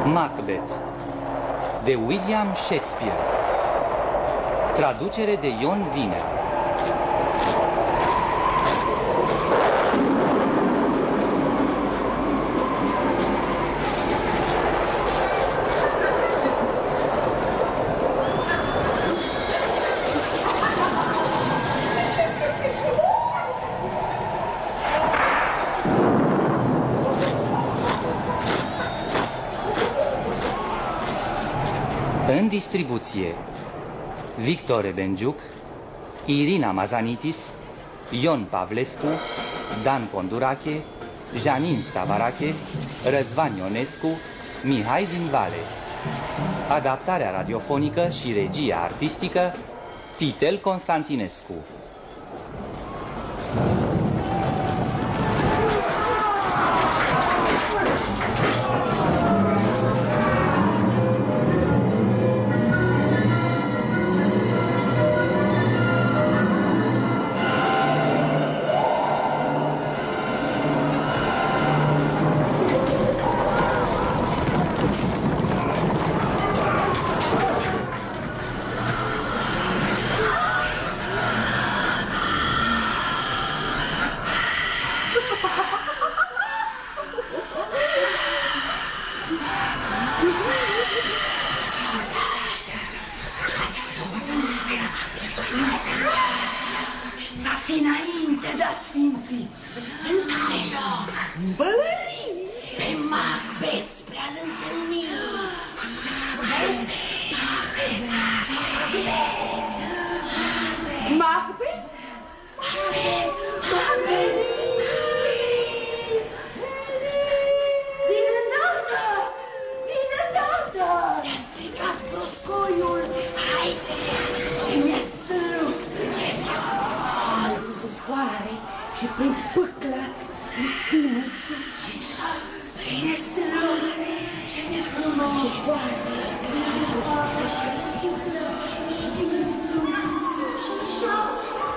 Macbeth de William Shakespeare. Traducere de Ion Wiener. În distribuție: Victor Benjuc, Irina Mazanitis, Ion Pavlescu, Dan Condurache, Janin Stavarache, Răzvan Ionescu, Mihai din Vale. Adaptarea radiofonică și regia artistică Titel Constantinescu. Va fi înainte de asfințit. În care loc? În pălării. Pe Macbeth spre a-l întâlni. Macbeth? Macbeth? Macbeth? Macbeth? Macbeth? Vine îndată! Vine îndată! Ne-a strigat broscoiul. Haide! Ce mi-a sălut! Ce mi-a frumos! Cu soare și prin pâclă scutim în sus și în jos. Ce mi-a sălut! Ce mi-a frumos! Ce foarte! Ce frumoasă și pâclă și în sus și în jos.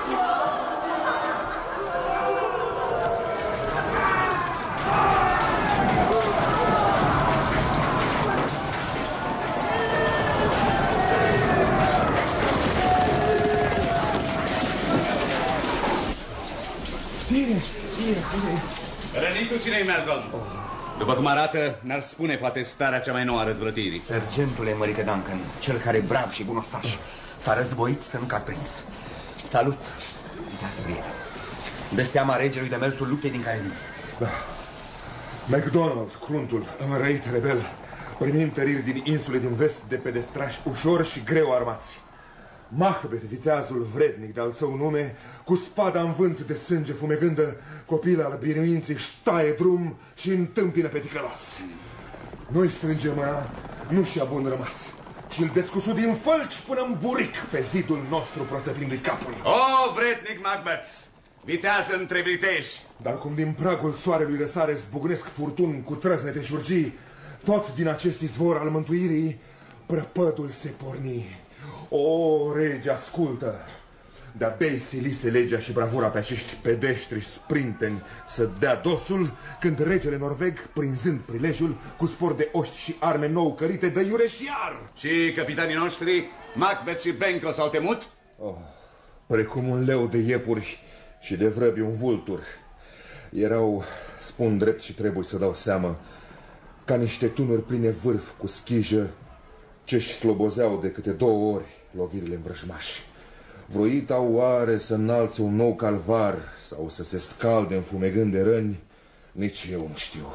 Rănitul cine-i, Melgon? După cum arată, n-ar spune poate starea cea mai nouă a răzvrătirii. Sergentule mărite Duncan, cel care brav și bun ostaș, s-a războit să nu cad prins. Salut, viteaz prieten. Dă seama regelui de mersul luptei din care vin. Da. MacDonald, cruntul, înrăit rebel, primind tăriri din insule din vest de pedestrași ușor și greu armați. Macbeth, viteazul vrednic de-al său nume, cu spada în vânt de sânge fumegândă, copil al biruinței își taie drum și întâmpină pe ticălos. Noi strângem mâna, nu și-a bun rămas, ci îl descusu din fălci până în buric pe zidul nostru proțăpindu-i capul. O, vrednic Macbeth, vitează între viteși! Dar cum din pragul soarelui răsare zbucnesc furtuni cu trăznete și urgii, tot din acest izvor al mântuirii prăpădul se porni. O, rege, ascultă! De-a bei silise legea și bravura pe acești pedeștri sprinteni să dea dosul, când regele norveg, prinzând prilejul, cu spor de oști și arme nou cărite, dă iure și iar. Și capitanii noștri, Macbeth și Benko, s-au temut? Oh, precum un leu de iepuri și de vrăbi un vultur. Erau, spun drept și trebuie să dau seamă, ca niște tunuri pline vârf cu schijă, ce-și slobozeau de câte 2 ori lovirile învrăjmași. Vroitau oare să înalțe un nou calvar sau să se scalde înfumegând de răni? Nici eu nu știu.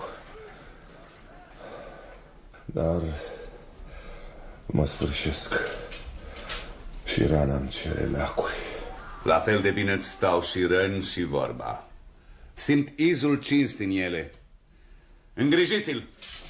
Dar mă sfârșesc și rana-mi cere leacuri. La fel de bine îți stau și răni și vorba. Simt izul cinst în ele. Îngrijiți-l!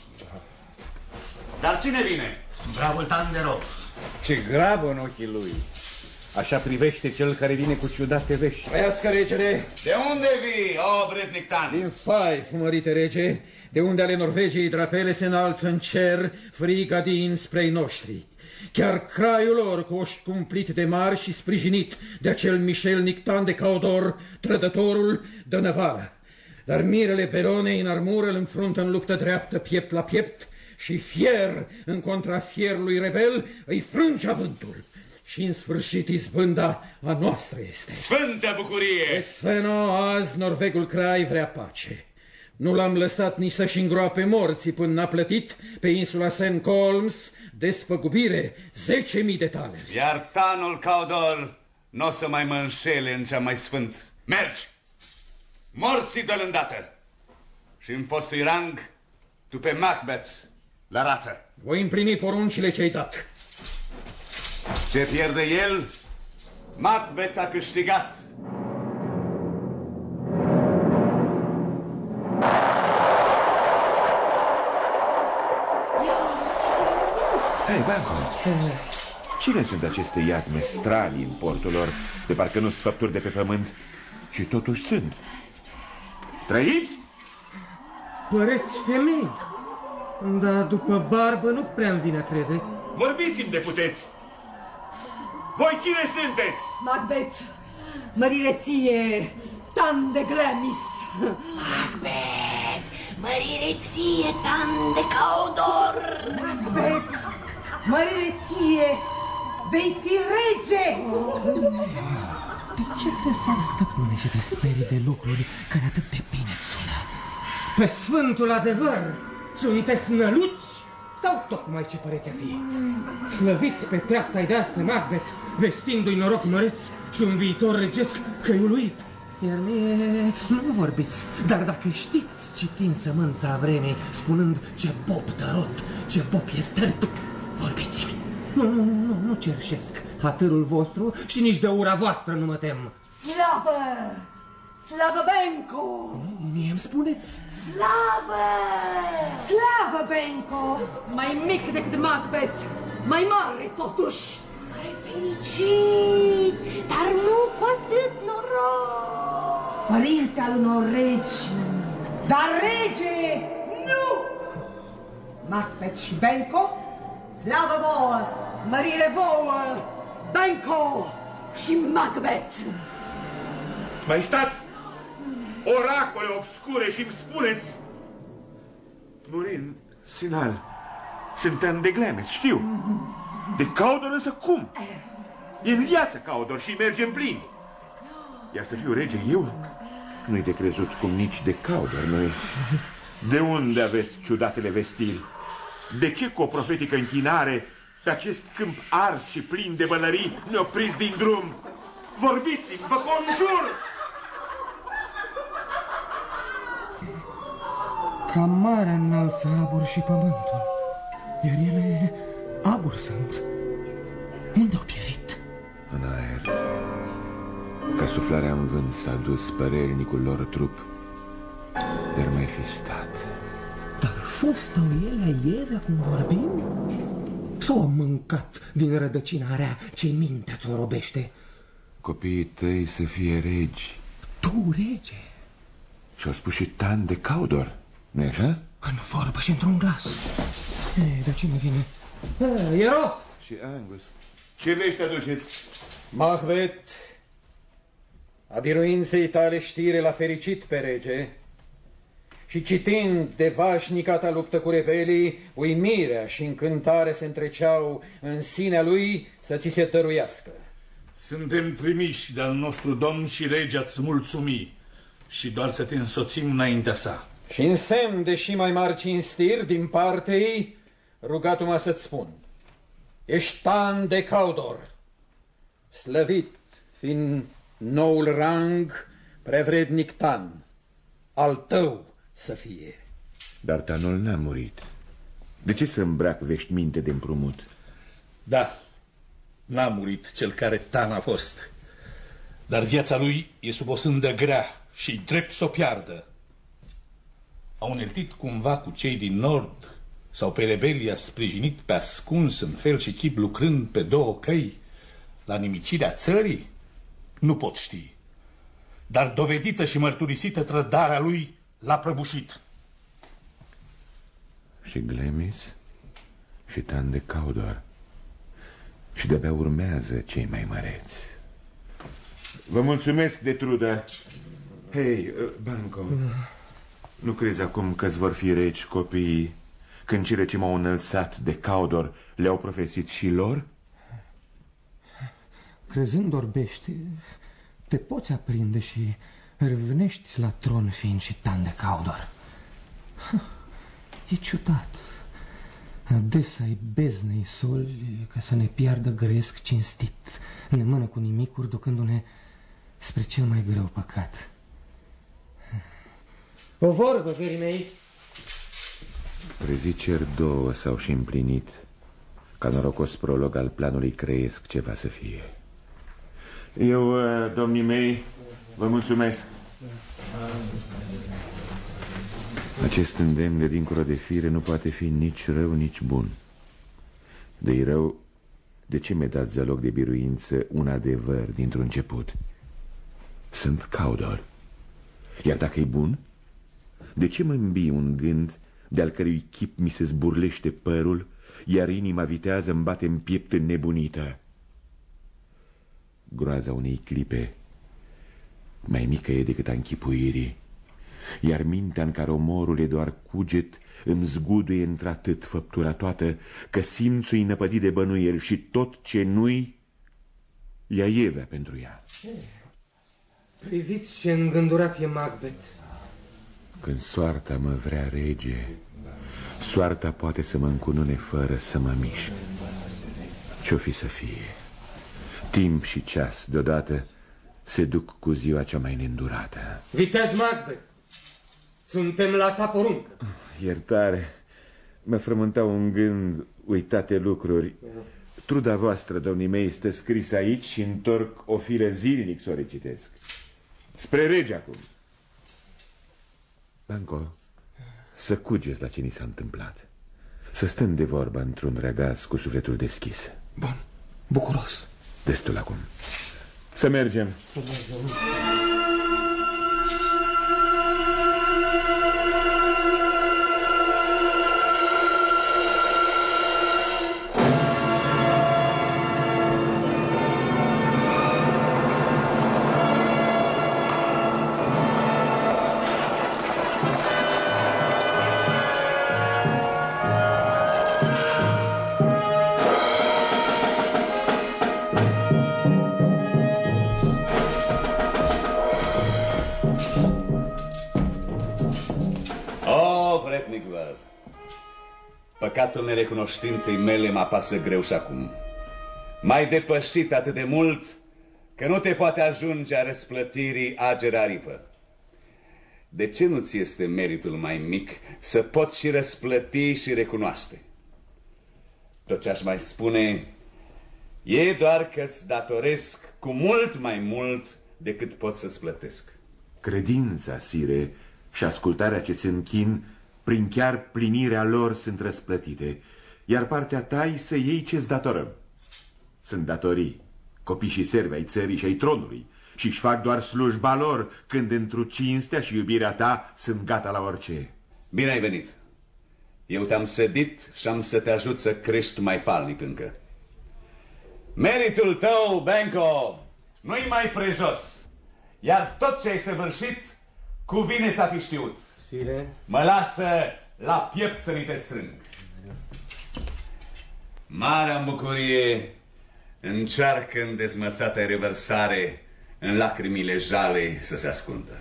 Dar cine vine? Bravul Tanderos. Ce grabă în ochii lui! Așa privește cel care vine cu ciudate vești. Trăiască, regele! De unde vii, o vrednic Tan? Din Fife, mărite rege, de unde ale Norvegiei drapele se înalță în cer, friga din spre-i noștri. Chiar craiul lor, cu oști cumplit de mari și sprijinit de acel mișelnic Tan de Caudor, trădătorul, dă năvală. Dar mirele Peronei în armură îl înfruntă în luptă dreaptă, piept la piept, și fier în contra fierului rebel îi frânge avântul. Și în sfârșit izbânda a noastră este. Sfântă bucurie! Sveno, azi norvegul Krai vrea pace. Nu l-am lăsat nici să-și îngroape morții până n-a plătit pe insula St. Colms despăgubire 10.000 de taleri. Iar Tanul Cawdor n o să mai mă înșele în cea mai sfânt. Mergi! Morții dă-l îndată! Și în fostui rang, tu pe Macbeth la rată. Voi împlini poruncile ce-ai dat. Ce pierde el, Macbeth a câștigat. Hei, Banco, cine sunt aceste iazme stranii în portul lor, de parcă nu sunt făpturi de pe pământ, și totuși sunt? Trăiți? Păreți femei, dar după barbă nu prea-mi vine a crede. Vorbiți-mi de puteți! Voi cine sunteți? Macbeth, mărire ție, Tan de Glamis. Macbeth, mărire ție, Tan de Cawdor. Macbeth, mărire ție, vei fi rege. De ce trebuie să-l stăpâne și te sperii de lucruri care atât de bine sună? Pe sfântul adevăr, sunteți năluți? Sau tocmai ce păreți a fi? Slăviți pe treapta-i de azi pe Macbeth, vestindu-i noroc măreț și un viitor regesc căiuluit. Iar mie nu vorbiți, dar dacă știți citind sămânța vremii, spunând ce bob dărot, ce bob e stârp, vorbiți-mi. Nu cerșesc hatărul vostru și nici de ura voastră nu mă tem. Slavă! Slavă Benco! Mie-mi spuneți? Slavă! Slavă Benco! Mai mic decât Macbeth, mai mare totuși. Mai fericit, dar nu cu atât noroc. Părinte al unor regi, dar rege nu! Macbeth și Benco, slavă vouă, mărire vouă, Benco și Macbeth! Mai stați! Oracole obscure și-mi spuneți! Murin, Sinal, sunt Tan de Glamis, știu. De Cawdor însă cum? E în viață Cawdor și merge în plin. Iar să fiu rege eu? Nu-i de crezut cum nici de Cawdor nu-i. De unde aveți ciudatele vestiri? De ce cu o profetică închinare pe acest câmp ars și plin de bălării ne opriți din drum? Vorbiți-mi, vă conjur! Ca marea înalță abur și pământul, iar ele abur sunt. Unde-au pierit? În aer. Ca suflarea în vânt s-a dus părernicul lor trup, dar mai fi stat. Dar fost-au ele ieri acum vorbim? S-au mâncat din rădăcina rea ce mintea ți-o robește? Copiii tăi să fie regi. Tu, rege? Și-au spus și Tan de Cawdor, nu-i așa? În vorbă și într-un glas. Dar cine vine? Ieros! Și Angus. Ce vești aduceți? Macbeth, a biruinței tale știre l-a fericit pe rege și citind de vașnica ta luptă cu rebelii, uimirea și încântarea se întreceau în sinea lui să ți se dăruiască. Suntem trimiși de-al nostru domn și rege a-ți mulțumi și doar să te însoțim înaintea sa. Și în semn de și mai mari cinstiri din partea ei, rugat-mă să-ți spun, ești Tan de Cawdor, slăvit fiind noul rang, prevrednic Tan, al tău să fie. Dar Tanul n-a murit. De ce să îmbrac veștiminte de împrumut? Da, n-a murit cel care Tan a fost, dar viața lui e sub o sândă grea și drept să o piardă. A uneltit cumva cu cei din nord sau pe rebelii a sprijinit pe ascuns în fel și chip lucrând pe două căi la nimicirea țării? Nu pot ști, dar dovedită și mărturisită trădarea lui l-a prăbușit. Și Glamis și Tan de Cawdor. Și de-abia urmează cei mai măreți. Vă mulțumesc de trudă. Hei, Banco, nu crezi acum că-ți vor fi regi copiii, când cele ce m-au înălțat de Caudor le-au profesit și lor? Crezând orbește, te poți aprinde și revenești la tron fiind și tan de Caudor. E ciudat. Adesea-i beznei soli ca să ne piardă gresc cinstit, ne mână cu nimicuri, ducându-ne spre cel mai greu păcat. O vorbă, verii mei. Preziceri două s-au și împlinit, ca norocos prolog al planului creiesc ce va să fie. Eu, domnii mei, vă mulțumesc. Acest îndemn de dincolo de fire nu poate fi nici rău, nici bun. De-i rău, de ce mi-a dat zăloc de biruință un adevăr dintr-un început? Sunt Caudor. Iar dacă e bun, de ce mă îmbii un gând de-al cărui chip mi se zburlește părul, iar inima vitează îmi bate în piept înnebunită? Groaza unei clipe mai mică e decât a închipuirii, iar mintea în care omorul e doar cuget îmi zguduie într-atât făptura toată, că simțul-i năpădit de bănuiel și tot ce nu-i ea ievea pentru ea. Priviți ce îngândurat e Macbeth. Când soarta mă vrea rege, soarta poate să mă încunune fără să mă mișc. Ce-o fi să fie? Timp și ceas deodată se duc cu ziua cea mai neîndurată. Viteaz Macbeth, suntem la ta poruncă. Iertare, mă frământau un gând uitate lucruri. Truda voastră, domnii mei, este scrisă aici și întorc o fire zilnic să o recitesc. Spre rege acum. Banco, să cugeți la ce ni s-a întâmplat. Să stăm de vorbă într-un răgaz cu sufletul deschis. Bun, bucuros. Destul acum. Să mergem. Păcatul nerecunoștinței mele mă apasă greu și acum. M-ai depășit atât de mult că nu te poate ajunge a răsplătirii ager aripă. De ce nu ți este meritul mai mic să poți și răsplăti și recunoaște? Tot ce aș mai spune e doar că-ți datoresc cu mult mai mult decât pot să-ți plătesc. Credința, sire, și ascultarea ce-ți închin, prin chiar plinirea lor sunt răsplătite, iar partea ta să iei ce-ți datorăm. Sunt datorii, copii și servi ai țării și ai tronului, și-și fac doar slujba lor când întru cinstea și iubirea ta sunt gata la orice. Bine ai venit. Eu te-am sădit și am să te ajut să crești mai falnic încă. Meritul tău, Banco, nu-i mai prejos, iar tot ce ai săvârșit cuvine să fi știut. Sire? Mă lasă la piept să mi te strâng. Marea-mi bucurie încearcă în dezmățata revărsare în lacrimile jale să se ascundă.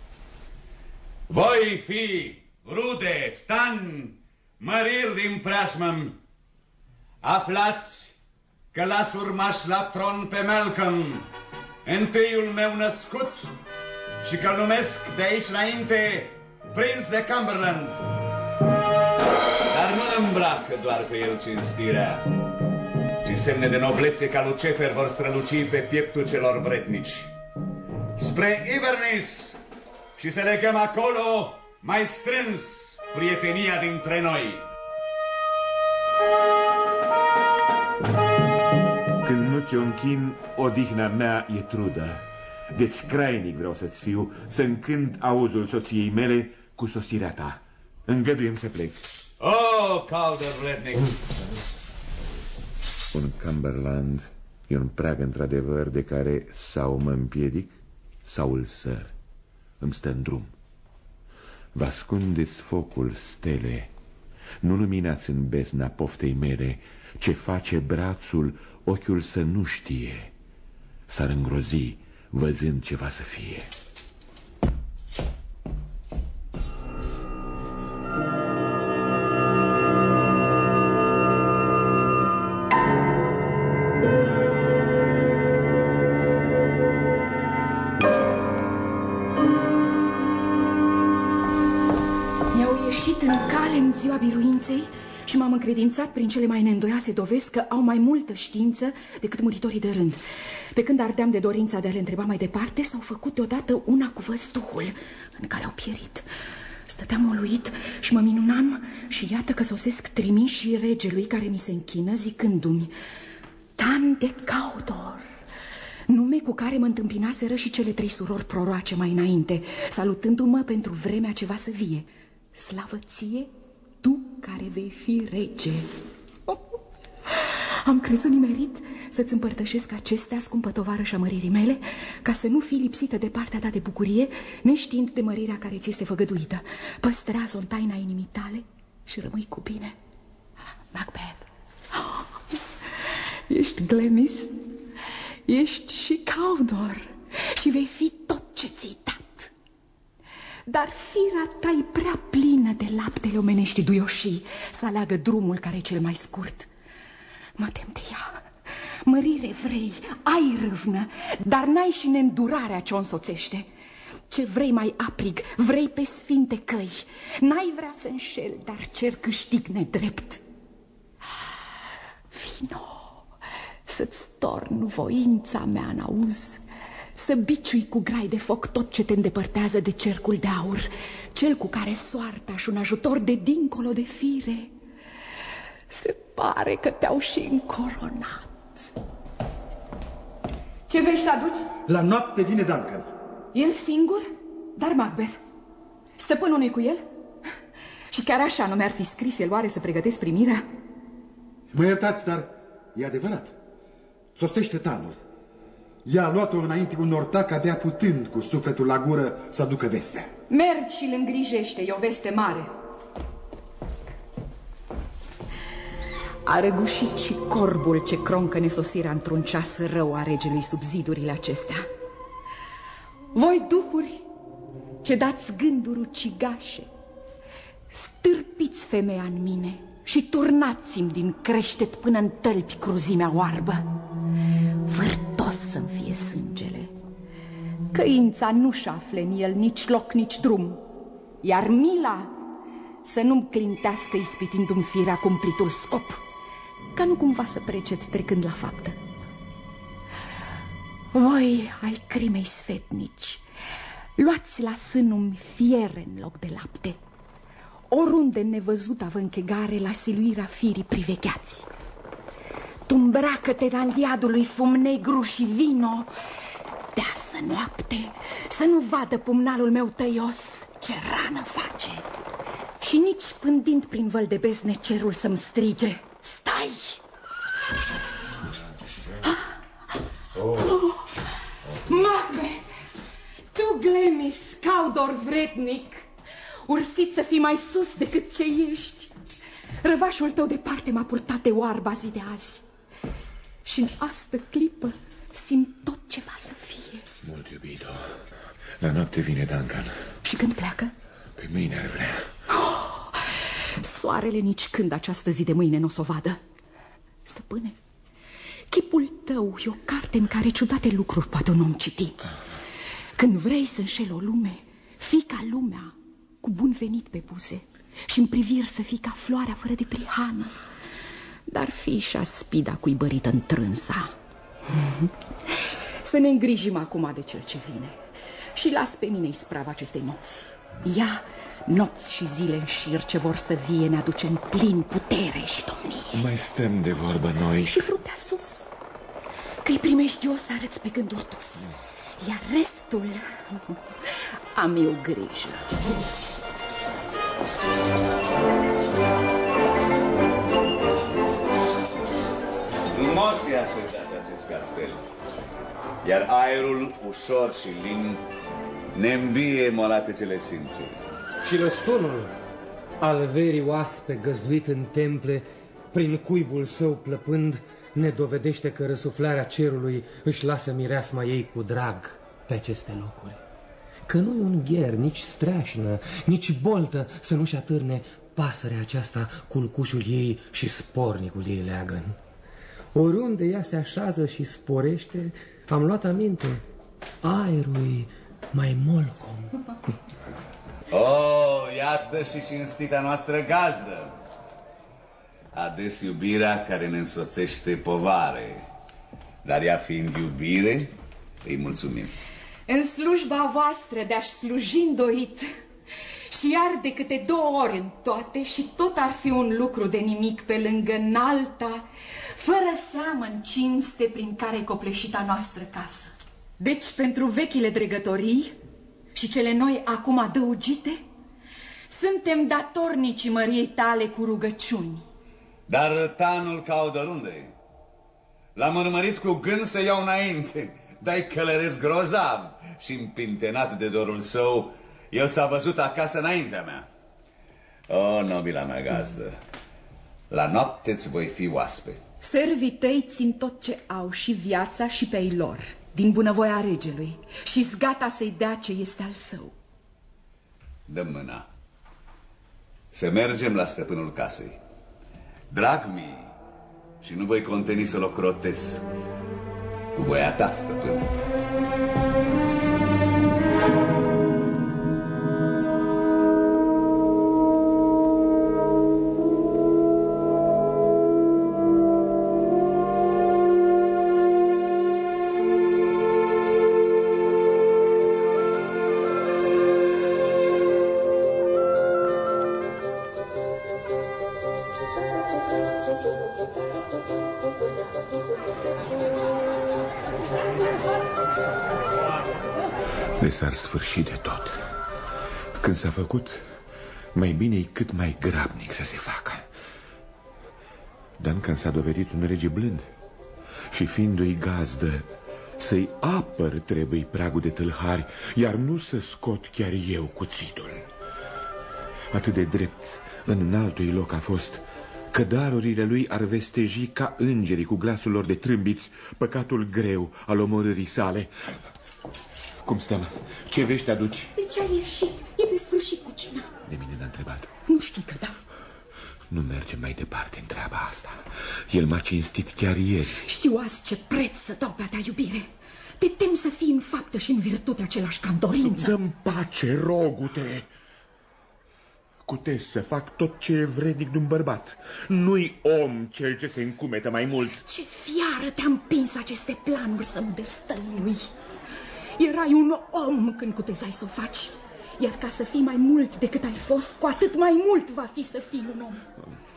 Voi fi rude, tan, măriri din preajmă, aflați că las urmaș la tron pe Malcolm, întâiul meu născut, și că-l numesc de aici înainte prinț de Cumberland. Dar nu îmbracă doar pe el cinstirea, ci semne de noblețe ca Lucifer vor străluci pe pieptul celor vrednici. Spre Inverness și să legăm acolo mai strâns prietenia dintre noi. Când nu ți-o închin, odihna mea e trudă. Deci crainic vreau să-ți fiu, să încânt auzul soției mele cu sosirea ta. Îngăduiem să plec. Oh, Calder vrednic! Un Cumberland e un prag într-adevăr de care sau mă împiedic sau îl săr. Îmi stă în drum. Vă ascundeți focul, stele, Nu luminați în bezna poftei mele. Ce face brațul, ochiul să nu știe. S-ar îngrozi văzând ce va să fie. Ziua biruinței și m-am încredințat prin cele mai neîndoioase dovezi că au mai multă știință decât muritorii de rând. Pe când ardeam de dorința de a le întreba mai departe, s-au făcut deodată una cu văzduhul în care au pierit. Stăteam uluit și mă minunam și iată că sosesc trimișii regelui care mi se închină zicându-mi: Dan de Cawdor, nume cu care mă întâmpinaseră și cele 3 surori proroace mai înainte, salutându-mă pentru vremea ce va să vie. Slavă ție, tu care vei fi rege. Am crezut nimerit să-ți împărtășesc acestea, scumpă tovarășa măririi mele, ca să nu fii lipsită de partea ta de bucurie, neștiind de mărirea care ți este făgăduită. Păstrează-o în taina inimii tale și rămâi cu bine. Macbeth, ești Glamis, ești și Cawdor și vei fi tot ce ți-i dat. Dar firea ta e prea plină de laptele omenești duioșii să aleagă drumul care e cel mai scurt. Mă tem de ea. Mărire vrei, ai râvnă, dar n-ai și neîndurarea ce o însoțește. Ce vrei mai aprig, vrei pe sfinte căi. N-ai vrea să înșel, dar cer câștig nedrept. Vino să-ți torn voința mea în auz, să biciui cu grai de foc tot ce te îndepărtează de cercul de aur, cel cu care soarta și un ajutor de dincolo de fire. Se pare că te-au și încoronat. Ce vești aduci? La noapte vine Duncan. El singur? Dar Macbeth, stăpânul nu-i cu el? Și chiar așa nu mi-ar fi scris el oare să pregătesc primirea? Mă iertați, dar e adevărat. Sosește Tanul. Ea a luat-o înainte un ortac abia putând cu sufletul la gură să aducă vestea. Mergi și îl îngrijește, e o veste mare. A răgușit și corbul ce croncă nesosirea într-un ceas rău a regelui sub zidurile acestea. Voi duhuri ce dați gânduri ucigașe, stârpiți femeia în mine și turnați-mi din creștet până în tălpi cruzimea oarbă. Vârtos să-mi fie sângele. Căința nu-și afle în el nici loc, nici drum, iar mila să nu-mi clintească ispitindu-mi firea cumplitul scop, ca nu cumva să preced trecând la faptă. Voi, ai crimei sfetnici, luați la sânul fiere în loc de lapte. Oriunde nevăzuta vă închegare, la siluirea firii privecheați. Tu îmbracă-te în aliadul lui fum negru și vino, deasă noapte, să nu vadă pumnalul meu tăios ce rană face. Și nici pândind prin văl de bezne cerul să-mi strige: stai! Macbeth, tu Glamis, Cawdor vrednic, ursit să fii mai sus decât ce ești. Răvașul tău departe m-a purtat de oarba zi de azi și în astă clipă simt tot ce va să fie. Mult iubito, la noapte vine Duncan. Și când pleacă? Pe mâine ar vrea. Soarele nici când această zi de mâine n-o s-o vadă. Stăpâne, chipul tău e o carte în care ciudate lucruri poate un om citi. Când vrei să înșeli o lume, fii ca lumea, cu bun venit pe buze, și în priviri să fii ca floarea fără de prihană, dar fii și aspida cuibărită în trânsa. Să ne îngrijim acum de cel ce vine și las pe mine isprava acestei nopți. Ea, nopți și zile în șir ce vor să vie, ne aduce în plin putere și domnie. Mai stăm de vorbă noi. Și fruntea sus, că-i primejdios să arăți pe gânduri dus, iar restul am eu grijă. Frumos e așezat acest castel, iar aerul ușor și lin ne îmbie molatecele simțului. Și răstunul al verii oaspe găzduit în temple, prin cuibul său plăpând, ne dovedește că răsuflarea cerului își lasă mireasma ei cu drag pe aceste locuri. Că nu-i un gher, nici streașină, nici boltă să nu-și atârne pasărea aceasta culcușul ei și spornicul ei leagăn. Oriunde ea se așează și sporește, am luat aminte, aerul mai molcom. Oh, iată și cinstita noastră gazdă. Ades iubirea care ne însoțește povare, dar ea fiind iubire, îi mulțumim. În slujba voastră de-aș sluji îndoit și iar de câte 2 ori în toate și tot ar fi un lucru de nimic pe lângă înalta, fără seamă în cinste prin care e copleșita noastră casă. Deci pentru vechile dregătorii și cele noi acum adăugite, suntem datornici măriei tale cu rugăciuni. Dar tanul Caudor unde-i? L-am urmărit cu gând să iau înainte, dar-i călăresc grozav și împintenat de dorul său, el s-a văzut acasă înaintea mea. O, nobila mea gazdă, la noapte-ți voi fi oaspe. Servii tăi țin tot ce au, și viața și pe ei lor, din bunăvoia regelui, și-s gata să-i dea ce este al său. Dă mâna. Să mergem la stăpânul casei. Drag mi, și nu voi conteni să-l ocrotesc. Cu voia ta, stăpâne. S-ar sfârși de tot. Când s-a făcut, mai bine-i cât mai grabnic să se facă. Duncan s-a dovedit un rege blând și fiindu-i gazdă, să-i apăr trebuie pragul de tâlhari, iar nu să scot chiar eu cuțitul. Atât de drept în înaltui loc a fost că darurile lui ar vesteji ca îngerii cu glasul lor de trâmbiți păcatul greu al omorârii sale. Cum stăm? Ce vești aduci? De ce ai ieșit? E pe sfârșit cu cina. De mine n-a întrebat. Nu știi că da. Nu mergem mai departe în treaba asta. El m-a cinstit chiar ieri. Știu azi ce preț să dau pe a ta iubire. Te tem să fii în faptă și în virtute același ca în dorință. Dă-mi pace, rogu-te. Cutesc să fac tot ce e vrednic de un bărbat. Nu-i om cel ce se încumetă mai mult. Ce fiară te-a împins aceste planuri să-mi destălui. Erai un om când cutezai să o faci. Iar ca să fii mai mult decât ai fost, cu atât mai mult va fi să fii un om.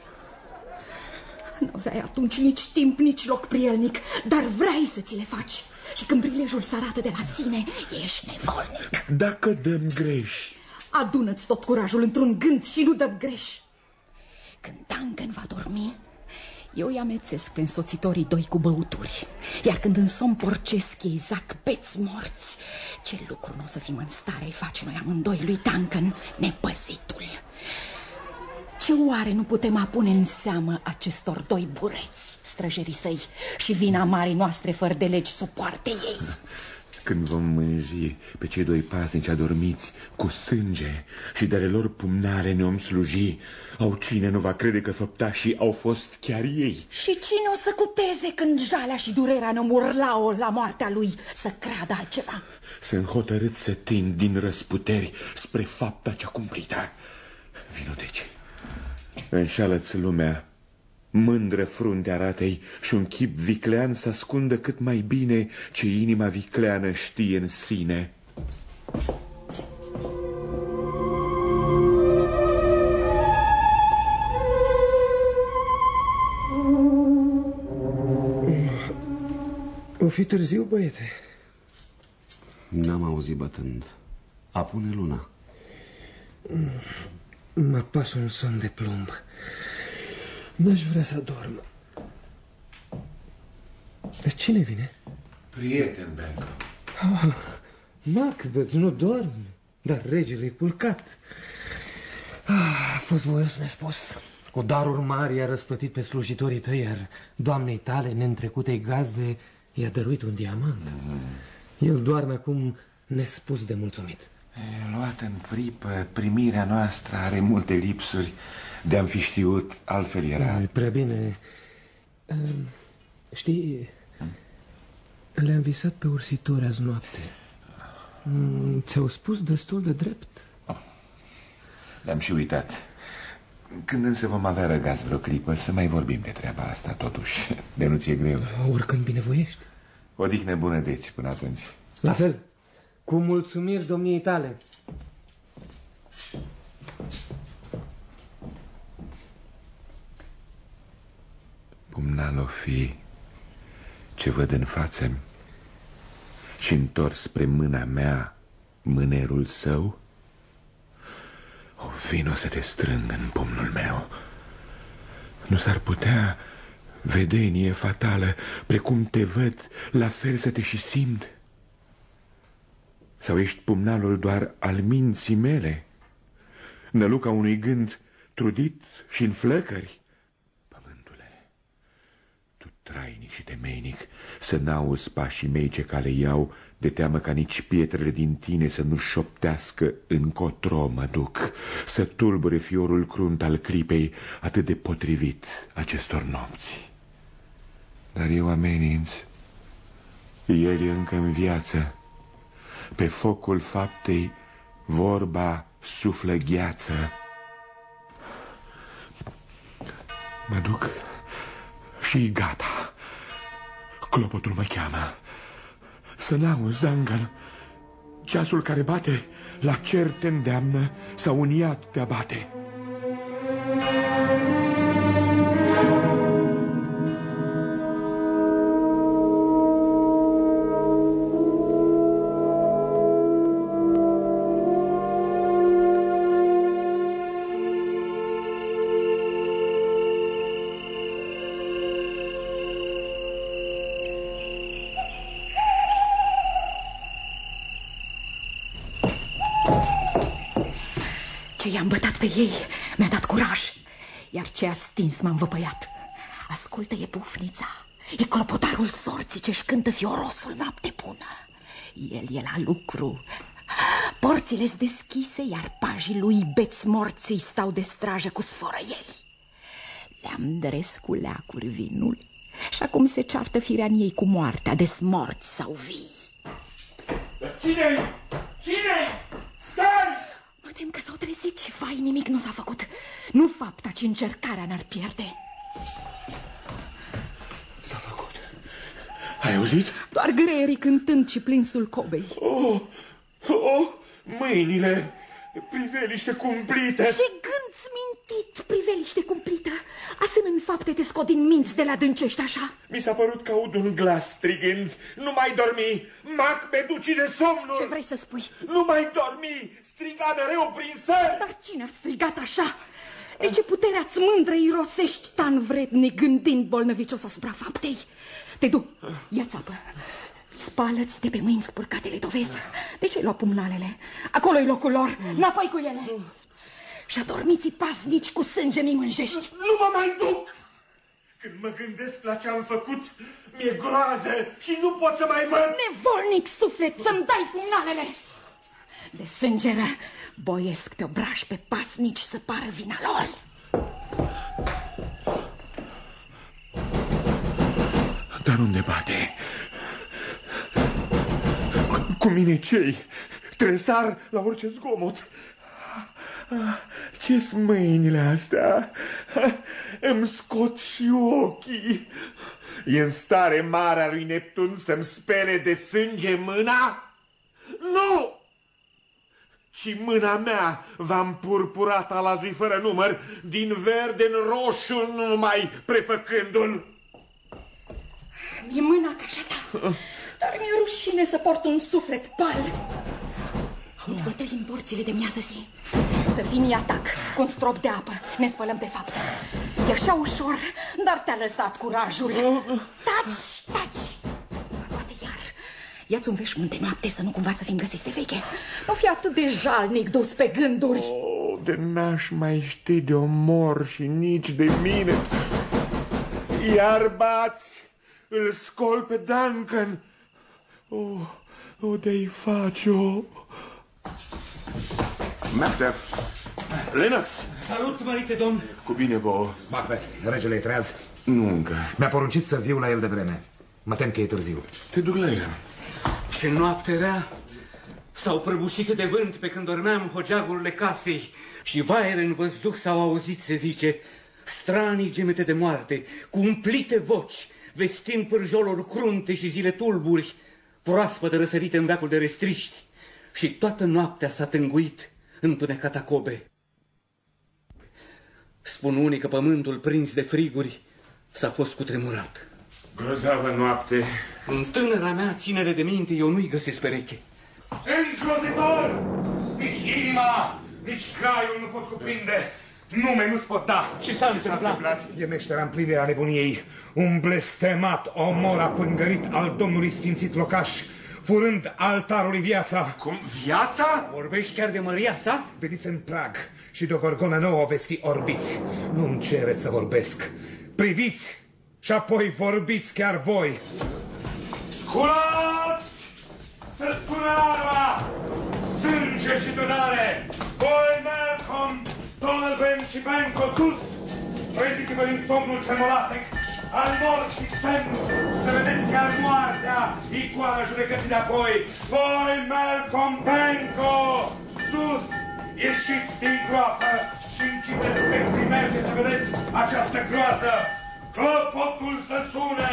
Nu aveai atunci nici timp, nici loc prielnic, dar vrei să ți le faci. Și când prilejul se arată de la sine, ești nevolnic. Dacă dăm greș, adună-ți tot curajul într-un gând și nu dăm greș. Când Duncan va dormi, eu îi amețesc pe însoțitorii 2 cu băuturi, iar când în somn porcesc ei zac beți morți. Ce lucru nu o să fim în stare-i face noi amândoi lui Duncan, nepăzitul. Ce oare nu putem apune în seamă acestor 2 bureți, străjerii săi, și vina marii noastre fără de legi să o poarte ei? Când vom mânji pe cei 2 pasnici adormiți cu sânge și de ale lor pumnale ne-om sluji, au cine nu va crede că făptașii au fost chiar ei? Și cine o să cuteze când jalea și durerea ne urlau la moartea lui să creadă altceva? Sunt hotărât să tind din răsputeri spre fapta cea cumplită. Vino deci, înșală-ți lumea, mândră fruntea ratei și un chip viclean să ascundă cât mai bine ce inima vicleană știe în sine. O fi târziu, băiete? N-am auzit bătând. Apune luna. Mă pas un somn de plumb. N-aș vrea să dorm. De cine vine? Prieten, Banco. Oh, Macbeth, nu dorm, dar regele e culcat. fost voios nespus. Cu daruri mari i-a răsplătit pe slujitorii tăi, iar doamnei tale, neîntrecutei gazde, i-a dăruit un diamant. El doarme acum nespus de mulțumit. Luat în pripă, primirea noastră are multe lipsuri. De-am fi știut, altfel era. Prea bine. Știi, le-am visat pe ursitori azi noapte. Ți-au spus destul de drept. Le-am și uitat. Când însă vom avea răgaz vreo clipă, să mai vorbim de treaba asta, totuși. De nu ți-e greu. Oricând binevoiești. Odihnă bună deci până atunci. La fel. Cu mulțumiri domniei tale. Pumnal o fi ce văd în față și întors spre mâna mea mânerul său. O vino să te strâng în pumnul meu. Nu s-ar putea vedenie fatală, precum te văd, la fel să te și simt? Sau ești pumnalul doar al minții mele, năluca unui gând trudit și în flăcări? Pământule, tu trainic și temeinic, să n-auzi pașii mei ce cale iau, de teamă ca nici pietrele din tine să nu șoptească încotro mă duc, să tulbure fiorul crunt al clipei atât de potrivit acestor nopți. Dar eu ameninț, el e încă în viață, pe focul faptei vorba suflă gheață. Mă duc și gata, clopotul mă cheamă. Să n-auzi, Zangan, ceasul care bate la cer te îndeamnă sau un iad te abate. Ce i-am bătat pe ei mi-a dat curaj, iar ce a stins m-a învăpăiat. Ascultă, e bufnița, e clopotarul sorții ce-și cântă fiorosul noapte bună. El e la lucru, porțile-s deschise, iar pajii lui beți morții stau de strajă cu sforăieli. Le-am dres cu leacuri vinul și acum se ceartă firea ei cu moartea, des morți sau vii. Cine-i? Cine-i? Stai! Mă tem că s-au trezit și, vai, nimic nu s-a făcut. Nu fapta, ci încercarea n-ar pierde. S-a făcut. Ai auzit? Doar greierii cântând și plinsul cobei. Oh, oh, mâinile, priveliște cumplită. Ce gând mintit, priveliște cumplită. Asemenea fapte te scot din minți de la dâncești așa. Mi s-a părut că aud un glas strigând: nu mai dormi, Macbeth ucide somnul. Ce vrei să spui? Nu mai dormi, striga mereu prin sări. Dar cine a strigat așa? De ce puterea-ți mândră irosești tan vrednic, gândind bolnăvicios asupra faptei? Te du, ia țapă, spală-ți de pe mâini spurcatele dovezi. De ce-ai luat pumnalele? Acolo-i locul lor, înapoi cu ele. Și adormiții pasnici cu sânge mi mânjești. Nu mă mai duc! Când mă gândesc la ce am făcut, mi-e groază și nu pot să mai văd. Nevolnic suflet, să-mi dai pumnalele. De sângeră boiesc pe obraj pe pasnici să pară vina lor. Dar unde bate? Cu mine cei tresar la orice zgomot. Ce-s mâinile astea? Îmi scot și ochii. E în stare marea lui Neptun să-mi spele de sânge mâna? Nu! Și mâna mea va împurpura talazui fără număr, din verde în roșu numai prefăcându-l. Mi-e mâna ca așa ta, dar mi-e rușine să port un suflet pal. Aud bătăli în porțile de miază zi. Să fii atac cu un strop de apă. Ne spălăm de faptă. E așa ușor, dar te-a lăsat curajul. Taci, taci. Poate iar. Ia-ți un veșmânt de noapte să nu cumva să fim găsiți de veche. Nu fi atât de jalnic dus pe gânduri. de n-aș mai ști de omor și nici de mine. Iar bați, îl scol pe Duncan. O de-i face-o. Macduff, Lennox. Salut, mărite domn. Cu bine vouă. Macbeth, regele e treaz? Nu încă. Mi-a poruncit să viu la el de vreme. Mă tem că e târziu. Te duc la el. Ce noapte rea! S-au prăbușit de vânt pe când dormeam hogeagurile casei și vaiere în văzduh s-au auzit, se zice, stranii gemete de moarte, cu umplite voci, vestind pârjoluri crunte și zile tulburi, proaspătă răsărite în veacul de restriști, și toată noaptea s-a tânguit în catacobe. Spun unii că pământul prins de friguri s-a fost cutremurat. Grozavă noapte. În tânăra mea ținere de minte eu nu-i găsesc pereche. Îngrozitor! Nici inima, nici graiul nu pot cuprinde. Nume nu-ți pot da. Ce s-a întâmplat? E meștera împlinirea nebuniei. Un blestemat omor a pângărit al Domnului Sfințit Locaș, furând altarului viața. Cum? Viața? Vorbești chiar de măria sa? Veniți în prag și de o gorgonă nouă veți fi orbiți. Nu-mi cereți să vorbesc. Priviți și apoi vorbiți chiar voi. Sculați! Să spună arma! Sânge și trădare! Voi, Malcolm, Donald Ben și Benco, sus! Treziți-vă din somnul cemolatec al morții semn, să vedeți chiar moartea, icoana judecății de apoi. Voi, Malcolm, Benco, sus! Ieșiți din groapă și închideți spectrii, merge să vedeți această groază! Clopotul să sune!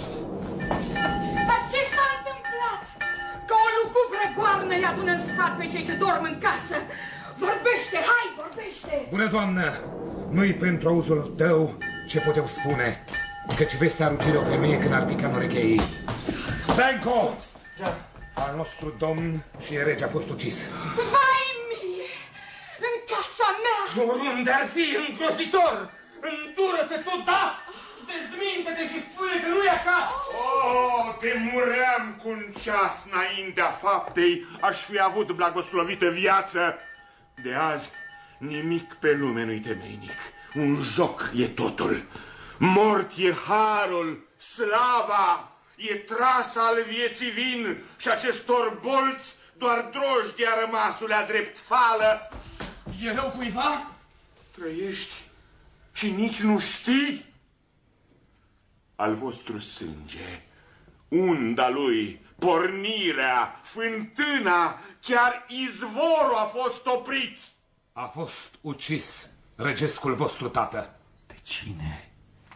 Dar ce s-a întâmplat? Că o lugubre goarnă îi adună în sfat pe cei ce dorm în casă. Vorbește, hai, vorbește! Bună doamnă, nu-i pentru auzul tău ce pot eu spune, căci vestea ar ucide o femeie când ar pica în urechea ei. Benco! Da. Al nostru domn și rege a fost ucis. Vai mie! În casa mea! Oriunde ar fi, îngrozitor! Îndură-te tu, da! Dezminte-te și spune că nu e așa! Te muream cu un ceas înaintea faptei, aș fi avut blagoslovită viață. De azi, nimic pe lume nu-i temeinic. Un joc e totul. Mort e harul, slava, e trasa al vieții vin și acestor bolți doar drojdia rămasulea drept fală. E rău cuiva? Trăiești și nici nu știi? Al vostru sânge, unda lui, pornirea, fântâna, chiar izvorul a fost oprit. A fost ucis regescul vostru tată. De cine?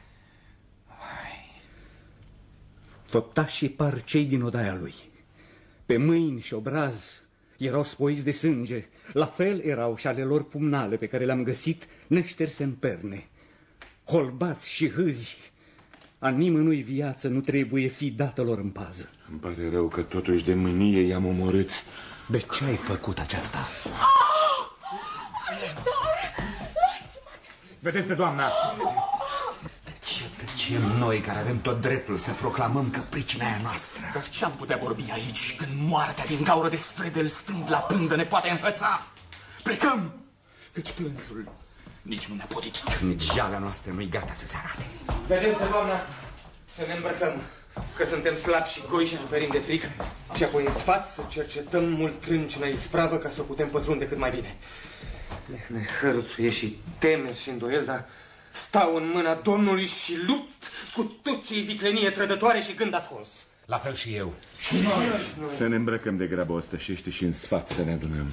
Făptașii par cei din odaia lui. Pe mâini și obraz erau spoiți de sânge. La fel erau și ale lor pumnale pe care le-am găsit neșterse în perne. Holbați și hâzi. A nimănui viață nu trebuie fi dată lor în pază. Îmi pare rău că totuși de mânie i-am omorât. De ce ai făcut aceasta? Vedeți de doamna. Tăcem noi care avem tot dreptul să proclamăm că pricina e noastră. Dar ce-am putea vorbi aici când moartea din gaură de sfredel stând la pândă ne poate înhăța? Plecăm! Căci plânsul nici nu ne-a potit. Nici jalea noastră nu-i gata să se arate. Vedeți, doamna, să ne îmbrăcăm, că suntem slabi și goi și suferim de fric, și apoi în sfat să cercetăm mult crâncina ispravă ca să o putem pătrunde cât mai bine. Ne hărțuie și temeri și îndoiel, dar stau în mâna Domnului și lupt cu tot ce-i viclenie trădătoare și gând ascuns. La fel și eu. Să ne îmbrăcăm de grabă, ostășește, și în sfat să ne adunăm.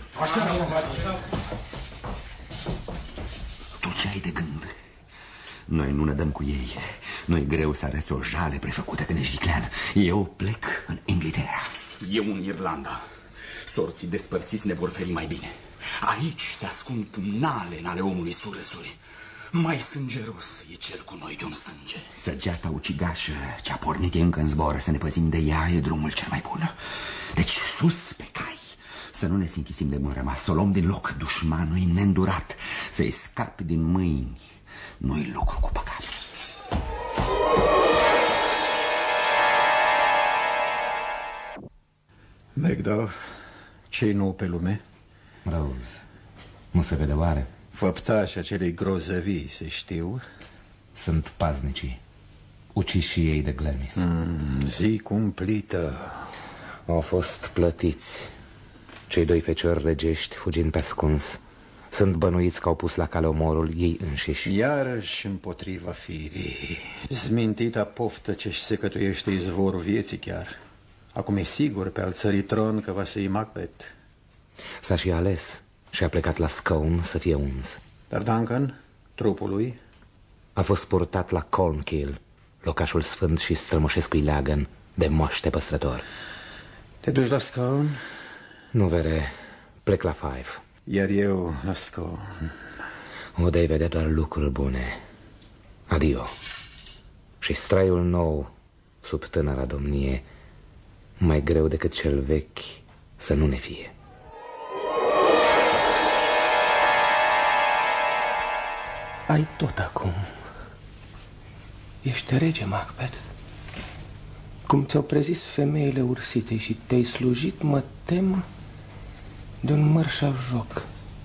Tu ce ai de gând? Noi nu ne dăm cu ei. Nu-i greu să arăți o jale prefăcută când ești viclean. Eu plec în Inglaterra. Eu în Irlanda. Sorții despărțiți ne vor feri mai bine. Aici se ascund pumnale în ale omului surâsuri. Mai sângeros e cel cu noi de un sânge. Săgeata ucigașă ce-a pornit e încă în zbor. Să ne păzim de ea e drumul cel mai bun. Deci sus pe cai. Să nu ne sinchisim de bun rămas. Să o luăm din loc. Dușmanul e neîndurat. Să-i scapi din mâini. Nu-i lucru cu păcat. Macduff, ce-i nou pe lume? Auzi, Nu se vede oare? Făptașii acelei grozăvii, se știu? Sunt paznicii, uciși și ei de Glamis. Zi cumplită. Au fost plătiți. Cei doi feciori regești, fugind pe ascuns, sunt bănuiți că au pus la cale omorul ei înșiși. Iarăși împotriva firii. Zmintita poftă ce-și secătuiește izvorul vieții chiar. Acum e sigur pe al țării tron că va să iei Macbeth. S-a și ales și a plecat la scaun să fie uns. Dar Duncan, trupul lui? A fost purtat la Colmkill, locașul sfânt și strămoșescui leagăn de moaște păstrător. Te duci la scaun? Nu, vere, plec la Five. Iar eu la scaun. O de-ai vedea doar lucruri bune. Adio. Și straiul nou sub tânăra domnie, mai greu decât cel vechi să nu ne fie. Ai tot acum. Ești rege, Macbeth. Cum ți-au prezis femeile ursite și te-ai slujit, mă tem de un mărșav joc.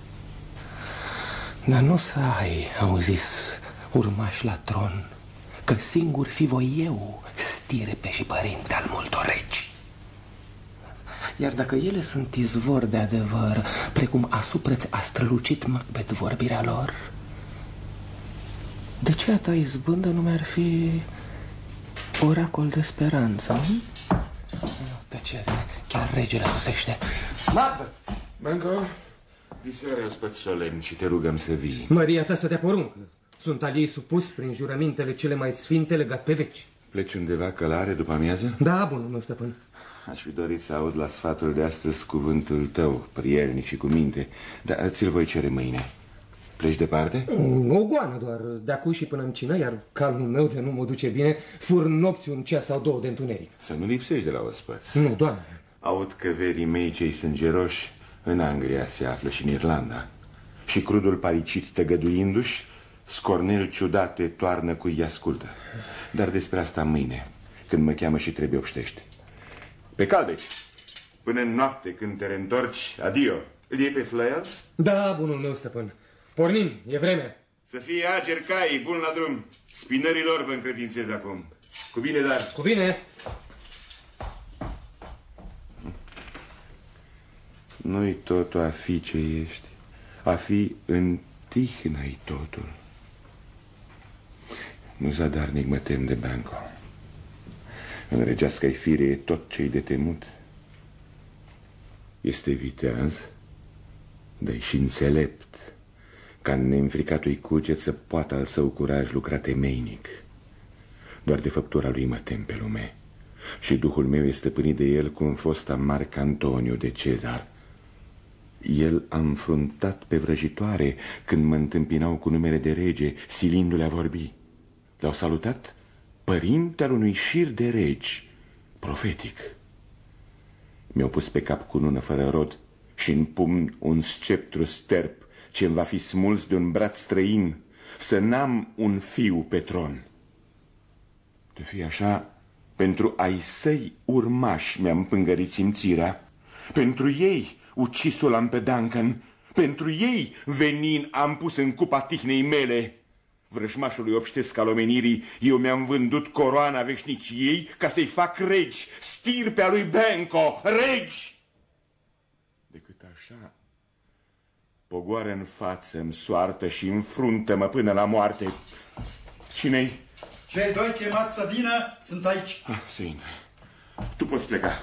Dar nu o să ai, au zis, urmași la tron, că singur fi voi eu stirpe și părinte al multor regi. Iar dacă ele sunt izvor de adevăr, precum asupra-ți a strălucit Macbeth vorbirea lor, de ce a ta izbândă nu mi-ar fi oracol de speranță? Tăcere, chiar regele sosește. Macbeth! Banco, diseară ospăți solemn și te rugăm să vii. Măria ta să te poruncă. Sunt al ei supus prin jurămintele cele mai sfinte legat pe veci. Pleci undeva călare după amiază? Da, bunul meu stăpân. Aș fi dorit să aud la sfatul de astăzi cuvântul tău, prielnic și cu minte, dar ți-l voi cere mâine. Pleci departe? O goană doar, de acu și până în cină, iar calmul meu de nu mă duce bine, fur nopți un ceas sau două de întuneric. Să nu lipsești de la ospăți. Nu, doamne. Aud că verii mei cei sângeroși în Anglia se află și în Irlanda. Și crudul paricit tăgăduindu-și, scornel ciudate toarnă cu îi ascultă. Dar despre asta mâine, când mă cheamă și trebuie obștești. Pe caldeci, până în noapte când te reîntorci, adio. Îl iei pe Flails? Da, bunul meu stăpân. Pornim, e vremea. Să fie ager caii, bun la drum. Spinărilor vă încredințez acum. Cu bine, dar. Cu bine. Nu-i totul a fi ce ești. A fi în tihnă-i totul. Nu zadarnic mă tem de Banco. În regească-i fire e tot ce-i de temut. Este viteaz, dar și înțelept, ca în neînfricatui cuget să poată al său curaj lucra temeinic. Doar de făptura lui mă tem pe lume și duhul meu este stăpânit de el cum fosta Marc Antoniu de Cezar. El a înfruntat pe vrăjitoare când mă întâmpinau cu numele de rege, silindu-le a vorbi. Le-au salutat părinte al unui șir de regi, profetic. Mi-au pus pe cap cunună fără rod și în pumn un sceptru sterp ce-mi va fi smuls de un braț străin, să n-am un fiu pe tron. De fi așa, pentru ai săi urmași mi-am împângărit simțirea, pentru ei ucisul am pe Duncan, pentru ei venin am pus în cupa tihnei mele. Vrăjmașului obștesc al omenirii, eu mi-am vândut coroana veșniciei ca să-i fac regi, stirpea lui Banco, regi! Decât așa, pogoară în față-mi soartă și înfruntă-mă până la moarte. Cine-i? Cei doi chemați să vină sunt aici. Să intre. Tu poți pleca.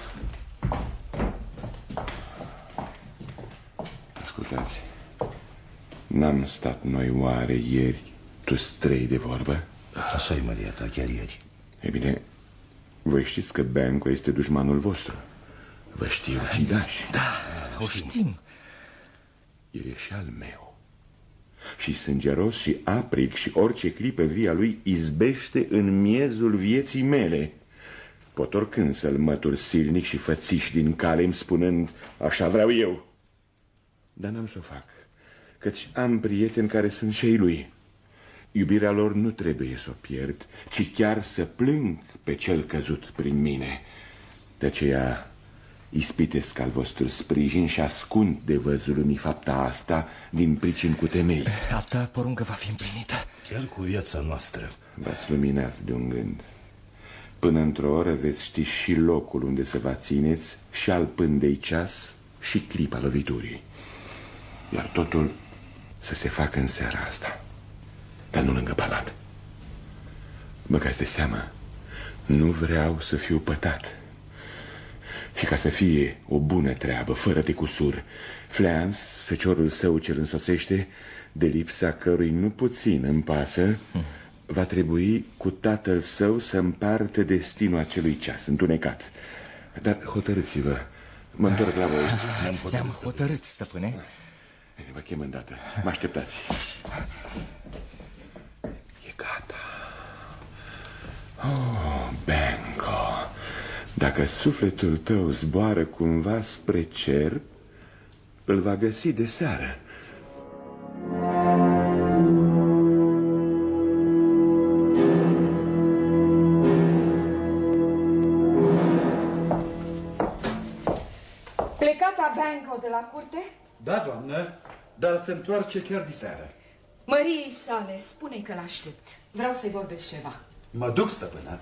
Ascultați, n-am stat noi oare ieri tu străi de vorbă? Așa-i, Maria ta, chiar ieri. E bine, voi știți că Banco este dușmanul vostru. Vă știu ucigași. Da, o știm. El e și al meu. Și sângeros și aprig și orice clipă via lui izbește în miezul vieții mele. Pot oricând să-l mătur silnic și fățiș din cale-mi spunând, așa vreau eu. Dar n-am să o fac, căci am prieteni care sunt și ei lui. Iubirea lor nu trebuie să o pierd, ci chiar să plâng pe cel căzut prin mine. De aceea ispitesc al vostru sprijin și ascund de văzul lumii fapta asta din pricini cu temei. A ta poruncă va fi împlinită. Chiar cu viața noastră. V-ați luminat de un gând. Până într-o oră veți ști și locul unde să vă țineți, și al pândei ceas, și clipa loviturii. Iar totul să se facă în seara asta, dar nu lângă palat. Băgați de seamă, nu vreau să fiu pătat. Și ca să fie o bună treabă, fără de cusur, Fleance, feciorul său ce îl însoțește, de lipsa cărui nu puțin îmi pasă, va trebui cu tatăl său să împartă destinul acelui ceas întunecat. Dar hotărâți-vă, mă întorc la voi. Ne-am hotărât, stăpâne. Bine, vă chem îndată, mă așteptați. E gata. Oh, Benko, dacă sufletul tău zboară cumva spre cer, îl va găsi de seară. Plecata Benko de la curte? Da, doamnă, dar se întoarce chiar diseară. Măriei sale, spune-i că l-aștept. Vreau să-i vorbesc ceva. Mă duc, stăpână.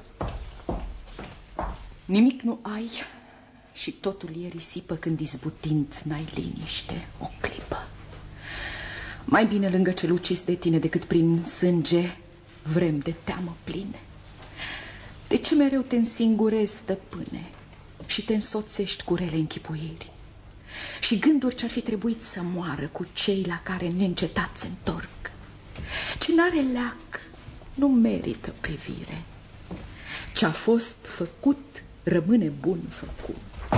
Nimic nu ai și totul e risipă când izbutind n-ai liniște o clipă. Mai bine lângă cel ucis de tine decât prin sânge vrem de teamă pline. De ce mereu te însingurezi, stăpâne, și te însoțești cu rele închipuiri și gânduri ce-ar fi trebuit să moară cu cei la care neîncetat se întorc? Ce n-are leac nu merită privire. Ce-a fost făcut rămâne bun făcut.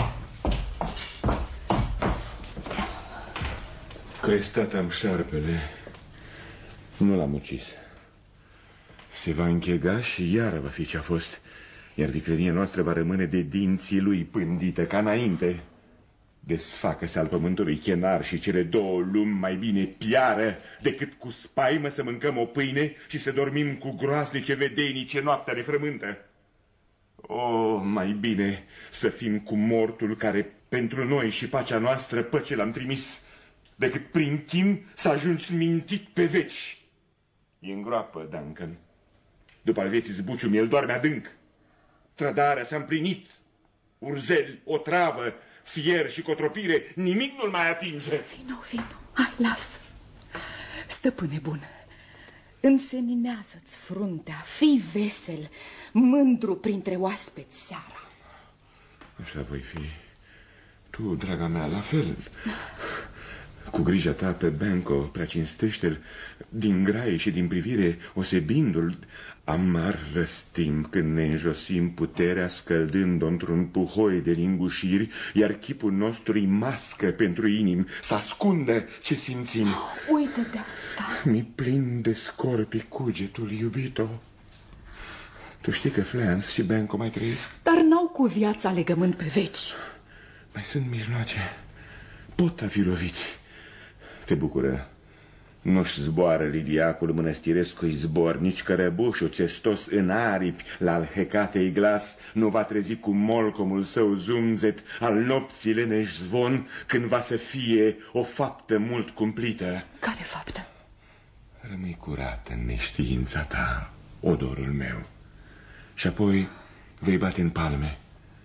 Crestat am șarpele. Nu l-am ucis. Se va închega și iară va fi ce-a fost, iar viclenia noastră va rămâne de dinții lui pândită ca înainte. Desfacă-se al pământului chenar și cele două lumi mai bine piară decât cu spaimă să mâncăm o pâine și să dormim cu groasnice vedenii ce noaptea ne frământă. Oh, mai bine să fim cu mortul care pentru noi și pacea noastră păce l-am trimis, decât prin chin să ajungi mintit pe veci. E în groapă, Duncan. După al vieții zbuciu, mi-el doarme adânc. Trădarea s-a împlinit. Urzeli, otravă, fier și cotropire, nimic nu-l mai atinge. Vino, hai, lasă. Stăpâne bun, înseninează-ți fruntea, fii vesel, mândru printre oaspeți seara. Așa voi fi. Tu, draga mea, la fel. Cu grija ta pe Benko, prea cinstește-l, din graie și din privire, osebindu-l. Amar răstim când ne înjosim puterea, scăldând-o într-un puhoi de lingușiri, iar chipul nostru-i mască pentru inim, să ascundă ce simțim. Uită de asta. Mi plin de scorpi cugetul, iubito. Tu știi că Fleance și Benko mai trăiesc? Dar n-au cu viața legământ pe veci. Mai sunt mijloace. Pot a fi loviți. Te bucură. Nu-și zboară liliacul mănăstiresc izbor, nici cărăbușul țestos în aripi la-al hecatei glas nu va trezi cu molcomul său zumzet al nopții leneș zvon, când va să fie o faptă mult cumplită. Care faptă? Rămâi curat în neștiința ta, odorul meu, și apoi vei bate în palme.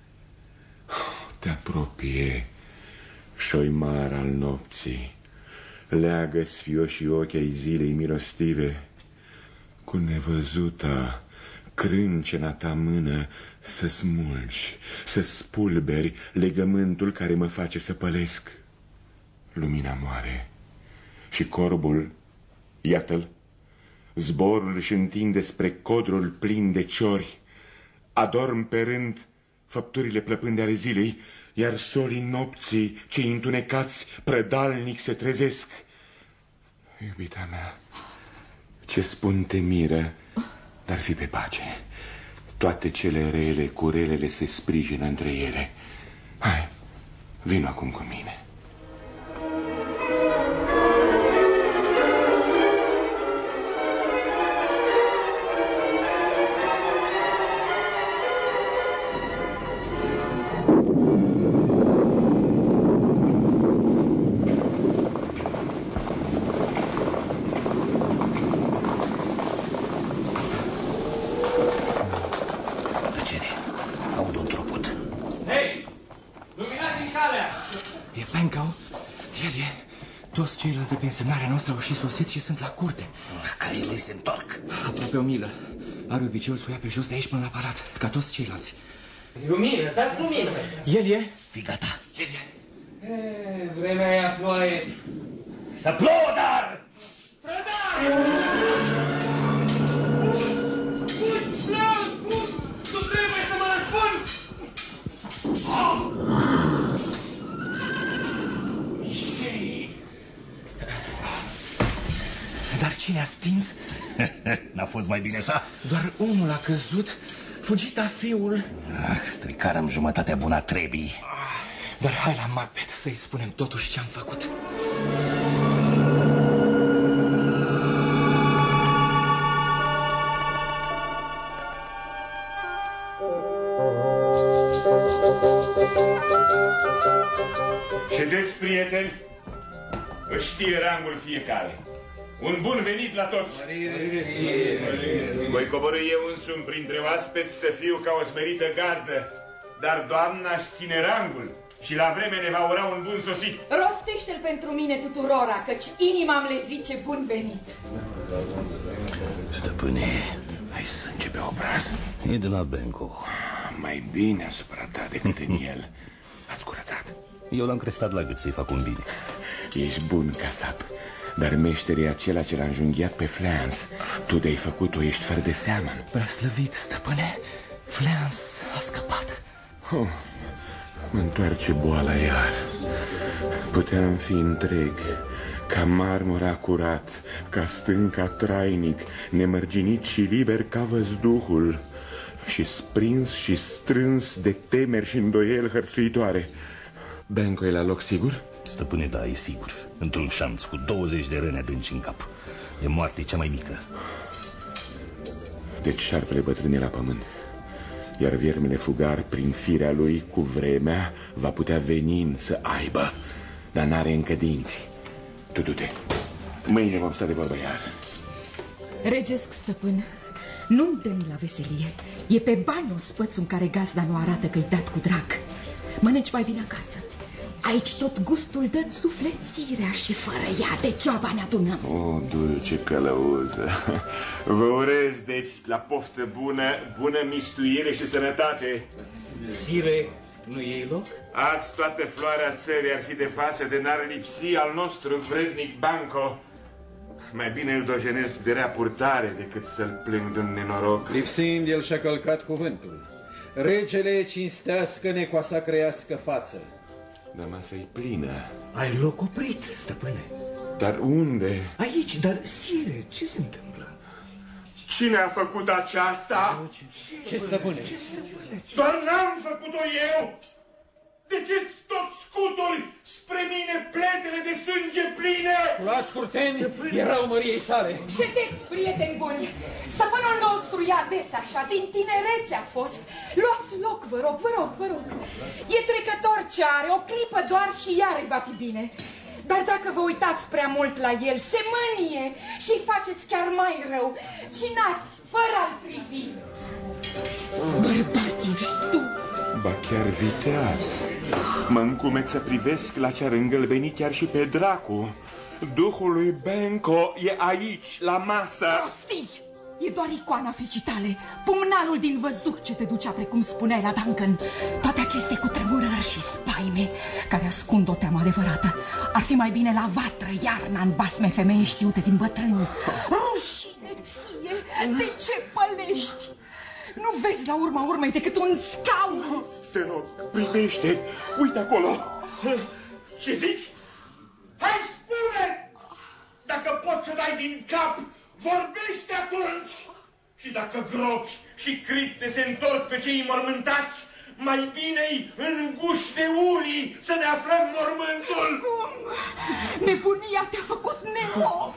Te apropie șoimar al nopții, leagă sfioșii ochi ai zilei milostive, cu nevăzuta crâncena ta mână să smulgi, să spulberi legământul care mă face să pălesc. Lumina moare și corbul, iată-l, zborul își întinde spre codrul plin de ciori. Adorm pe rând făpturile plăpânde ale zilei, iar solii nopții, cei întunecați, prădalnic se trezesc. Iubita mea, ce spun te miră, dar fi pe pace. Toate cele rele cu relele se sprijină între ele. Hai, vino acum cu mine. Toți ceilalți de pe însemnarea noastră au și sosit și sunt la curte. Ca ele se întorc. Aproape o milă. Are obiceiul să o ia pe jos de aici până la palat, ca toți ceilalți. Lumină, dați lumină. El e? Fii gata. El e. Vremea e a ploaie. Să plouă, dar! Tu trebuie să mă răspund! Mișei! Dar cine a stins? N-a fost mai bine așa? Doar unul a căzut, fugit a fiul. Stricarăm jumătatea bună a trebii. Dar hai la Macbeth să-i spunem totuși ce-am făcut. Ședeți, prieteni, își știe rangul fiecare. Un bun venit la toți! Voi coborî eu însumi printre oaspeți să fiu ca o smerită gazdă, dar doamna își ține rangul și la vreme ne va ura un bun sosit. Rostește-l pentru mine tuturora, căci inima-mi le zice bun venit. Stăpâne, ai sânge pe obraz. E de la Benko. Mai bine asupra ta decât în el. Ați curățat? Eu l-am crestat la gât să-i fac un bine. Ești bun, casap, dar meșterii e acela ce l-a înjunghiat pe Flans. Tu de-ai făcut-o, ești fără de seamă. Preaslăvit, stăpâne, Flans a scăpat. Oh, mă întoarce boala iar. Puteam fi întreg, ca marmura curat, ca stânca trainic, nemărginit și liber ca văzduhul, și sprins și strâns de temeri și îndoieli hărțuitoare. Benko e la loc sigur? Stăpâne, da, e sigur. Într-un șanț cu 20 de răni adânci în cap. De moarte cea mai mică. Deci șarpele bătrân e la pământ, iar viermele fugar, prin firea lui, cu vremea, va putea venin să aibă, dar n-are încă dinți. Tu du-te. Mâine vom sta de vorbă iar. Regesc, stăpân, nu-mi dă la veselie. E pe bani ospățul în care gazda nu arată că-i dat cu drag. Mănânci mai bine acasă. Aici tot gustul dă sufletirea și fără ea degeaba ne adunăm. O, dulce călăuză. Vă urez, deci, la poftă bună, bună mistuire și sănătate. Sire, nu iei loc? Azi toată floarea țării ar fi de față de n-ar lipsi al nostru vrednic Banco. Mai bine îl dojenesc de rea purtare decât să-l plâng de un nenoroc. Lipsind, el și-a călcat cuvântul. Regele cinstească necoasa crească față. Dar masa-i plină. Ai loc oprit, stăpâne. Dar unde? Aici, dar, sire, ce se întâmplă? Cine a făcut aceasta? Ce stăpâne? Doar n-am făcut-o eu! De ce-ți tot scuturi spre mine pletele de sânge pline? Luați curteni, erau măriei sale. Ședeți, prieteni buni, stăpânul nostru e adesea așa, din tinerețe a fost. Luați loc, vă rog, vă rog, vă rog. E trecător ce are, o clipă doar și iar îi va fi bine. Dar dacă vă uitați prea mult la el, se mânie și îi faceți chiar mai rău. Cinați, fără a-l privi. Bărbat ești tu. Ba chiar viteaz. Mă încumet să privesc la ce-ar îngălbeni chiar și pe dracu. Duhul lui Benko e aici, la masă. Prostii! E doar icoana fricii tale, pumnalul din văzduh ce te ducea, precum spuneai la Duncan. Toate aceste cutremurări și spaime care ascund o teamă adevărată. Ar fi mai bine la vatră iarna în basme femei știute din bătrâni. Rușine ție! De ce pălești? Nu vezi la urma urmei decât un scaun? Te rog, privește! Uite acolo! Ce zici? Hai, spune! Dacă poți să dai din cap, vorbește atunci! Și dacă gropi și cripte se întorc pe cei mormântați, mai bine-i în guși de ulii să ne aflăm mormântul! Cum? Nebunia te-a făcut neom!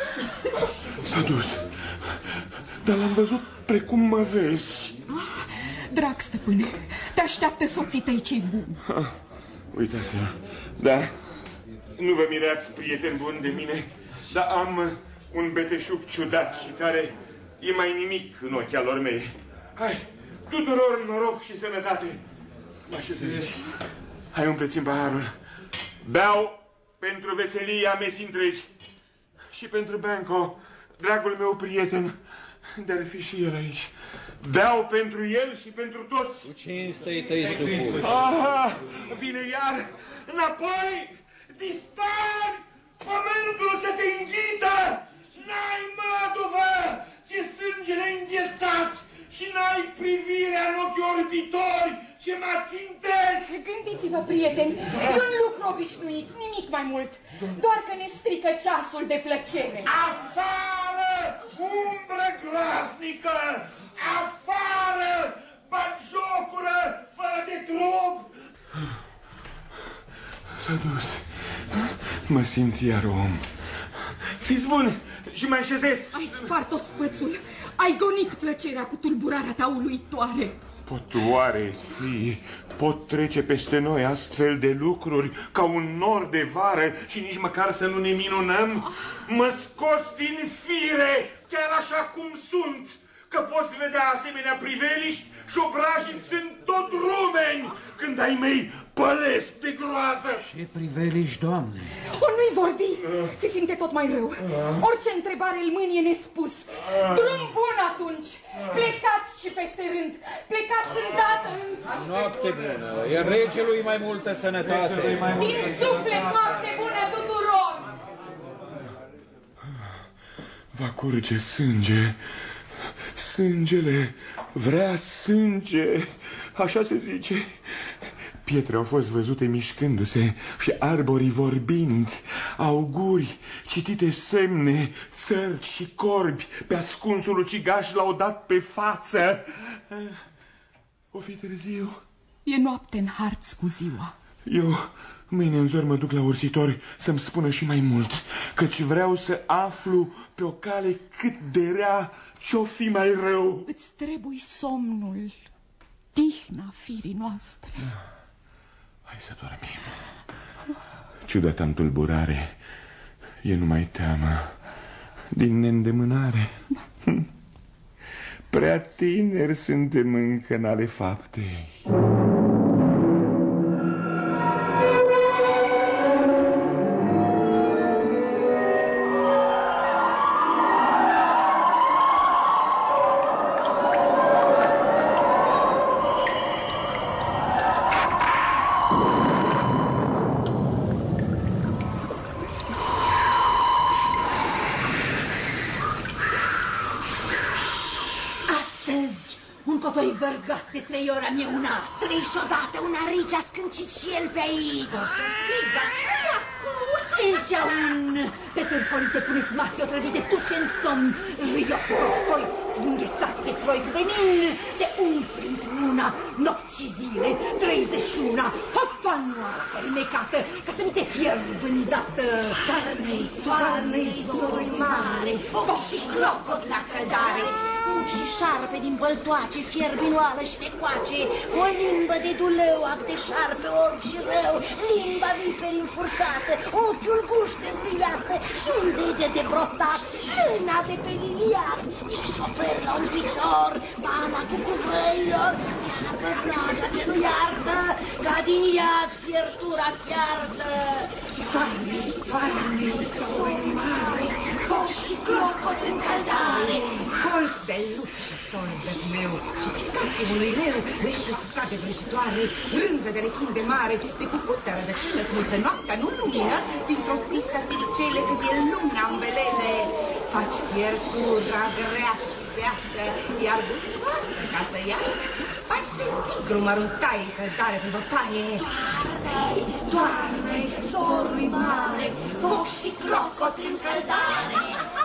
S-a dus, dar l-am văzut precum mă vezi. Drag stăpâne, te așteaptă soții tăi cei buni. Uitați-vă, da, nu vă mirați, prieteni buni, de mine, dar am un beteșug ciudat și care e mai nimic în ochii lor mei. Hai, tuturor noroc și sănătate. Mă așezăți. Hai, umpleți-mi paharul. Beau pentru veselia mesii întregi. Și pentru Benco, dragul meu prieten, de-ar fi și el aici. Beau pentru el și pentru toți. Cu cinste-i tăi supuși. Aha, vine iar. Înapoi, dispari! Pământul să te înghită! N-ai măduvă! Ți-e sângele înghețat și n-ai privirea în ochii orbitori ce mă țintesc! Gândiți-vă, prieteni, e un lucru obișnuit, nimic mai mult. Doar că ne strică ceasul de plăcere. Afară, umbră glasnică! Afară, batjocură, fără de trup! S-a dus. Mă simt iar om. Fiți buni și mai ședeți. Ai spart ospățul, ai gonit plăcerea cu tulburarea ta uluitoare. Pot oare fi, pot trece peste noi astfel de lucruri ca un nor de vară și nici măcar să nu ne minunăm? Mă scoți din fire, chiar așa cum sunt, că poți vedea asemenea priveliști și obrajiți în tot rumeni când ai mei pălesc de groază. Ce priveliști, Doamne! O, nu-i vorbi! Se simte tot mai rău. Orice întrebare îl mânie nespus. Drum bun atunci! Plecați și peste rând! Plecați îndată însă! Noapte bună! E regelui mai multă sănătate! Din suflet noapte bună tuturor! Va curge sânge. Sângele vrea sânge, așa se zice. Pietre au fost văzute mișcându-se și arborii vorbind, auguri, citite semne, țărci și corbi pe ascunsul ucigaș l-au dat pe față. O fi târziu. E noapte în harț cu ziua. Eu mâine în zor mă duc la ursitori să-mi spună și mai mult, căci vreau să aflu pe o cale cât de rea ce-o fi mai rău. Îți trebuie somnul, tihna firii noastre. Hai să dormim. Ciudată-am tulburare, e numai teamă din neîndemânare. Prea tineri suntem încă în ale faptei. Vărgat de 3 ori am una. 3 și odată un arici a scâncit și el pe aici. Înceaun, pe târfolite puneți mați otrăvite tuce în somn. Rios prostoi, înghețat pe troi cu venin. Te umfli într-una, nopți și zile, 31. Hopanoa fermecată, ca să nu te fierb îndată. Toarnă-i zorui mare, foc și clocot la căldare. Și șarpe din băltoace, fierbinoală și necoace, o limbă de dulău, ac de șarpe, orb și rău, limba viperi înfursată, ochiul guște înfiliată și un deget de brotat, lâna de pe liliac, din șoper la un ficior, pana cu cuvăilor, fiarbă vraja ce nu iartă, ca din iad fiertura fiartă. Toarne, soi mare, foc și clocot în căldare, colț de lup și solzăt meu, și pe capul unui leu, vești uscate vrăjitoare, rânză de rechin de mare, de cucută rădăcină smulță noaptea, nu lumină, dintr-o crisă tiricele cât e luna ambelele. Faci fiertura grea și deasă, iar gustoasă ca să iasă, faci de tigru mărunțai în căldare pe bătaie. Toarne, sorui mare, foc și clocot în căldare.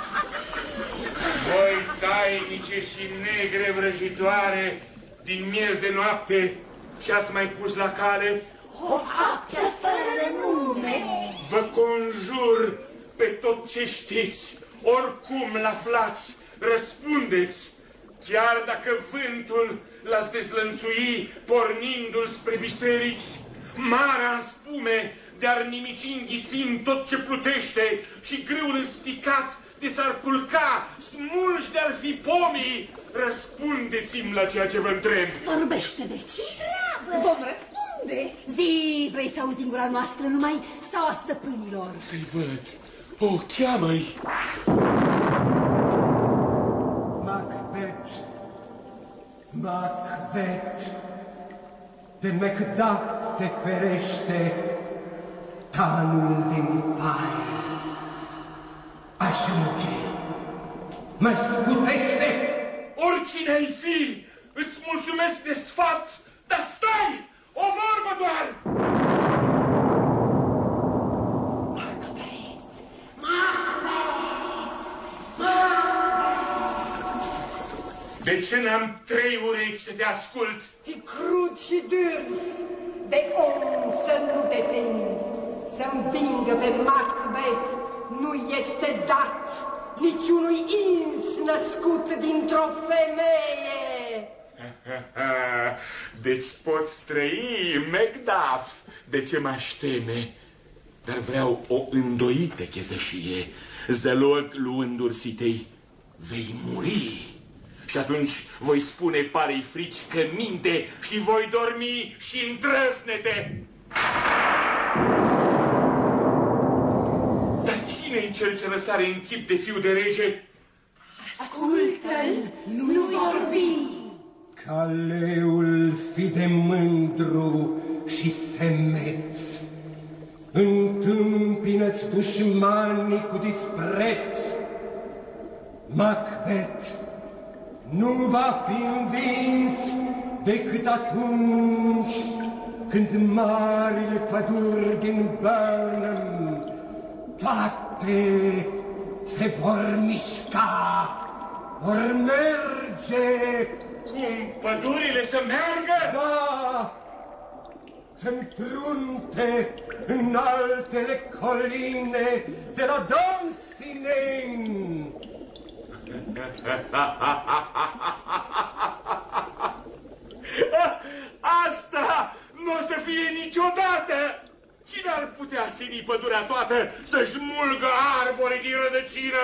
Voi tainice și negre vrăjitoare, din miez de noapte, ce-ați mai pus la cale? O faptă fără nume. Vă conjur pe tot ce știți, oricum l-aflați, răspundeți, chiar dacă vântul l-ați dezlănțui pornindu-l spre biserici, marea în spume de-ar nimici înghițind tot ce plutește și grâul înspicat de s-ar culca, smulși de-ar fi pomii, răspundeți-mi la ceea ce vă întreb. Vorbește, deci. Vom răspunde. Zi, vrei să auzi din gura noastră numai sau a stăpânilor? Să-i văd. O, cheamă-i! Macbeth, Macbeth, de Macduff te ferește tanul din pai. Ajunge, mă scutește! Oricine ai fi, îți mulțumesc de sfat, dar stai! O vorbă doar! De ce n-am 3 urechi să te ascult? Fi crud și dârz, de om să nu te temi. Să învingă pe Macbeth nu este dat niciunui ins născut dintr-o femeie. Deci poți trăi, Macduff. De ce m-aș teme? Dar vreau o îndoită chezășie. Zălog luând ursitei, vei muri. Și atunci voi spune parei frici că minte și voi dormi și îndrăznete. Dar cine-i cel ce răsare în chip de fiu de rege? Ascultă-l, nu vorbi! Caleul fi de mândru și semeț, întâmpină-ți dușmanii cu dispreț. Macbeth nu va fi învins decât atunci când marile păduri din Burnham toate se vor mișca, vor merge. Cum? Pădurile să meargă? Da! Să înfrunte în altele coline de la Dunsinane. Asta nu o să fie niciodată! Cine ar putea sili pădurea toată să-și mulgă arborii din rădăcină?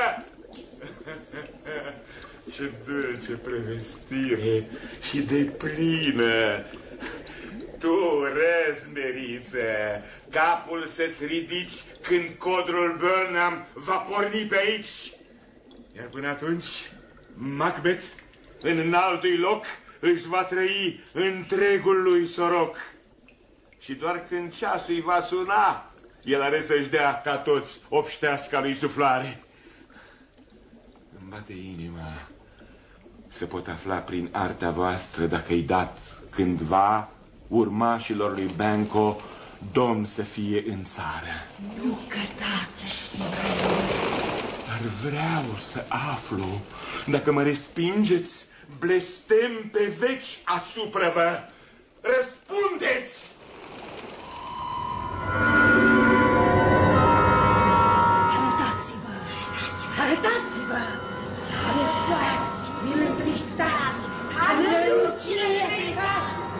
Ce dulce prevestire și deplină! Tu, răzmeriță, capul să-ți ridici când codrul Burnham va porni pe aici. Iar până atunci, Macbeth, în înaltui loc, își va trăi întregul lui soroc. Și doar când ceasul îi va suna, el are să-și dea ca toți obșteasca lui suflare. Îmi bate inima să pot afla prin arta voastră dacă-i dat cândva urmașilor lui Banquo domn să fie în țară. Nu căta să știi. Dar vreau să aflu dacă mă respingeți, blestem pe veci asupra vă. Răspundeți! Arătați-vă! Arătați-vă! Arătați! Mi-l întristați! Ca nălucile neficați!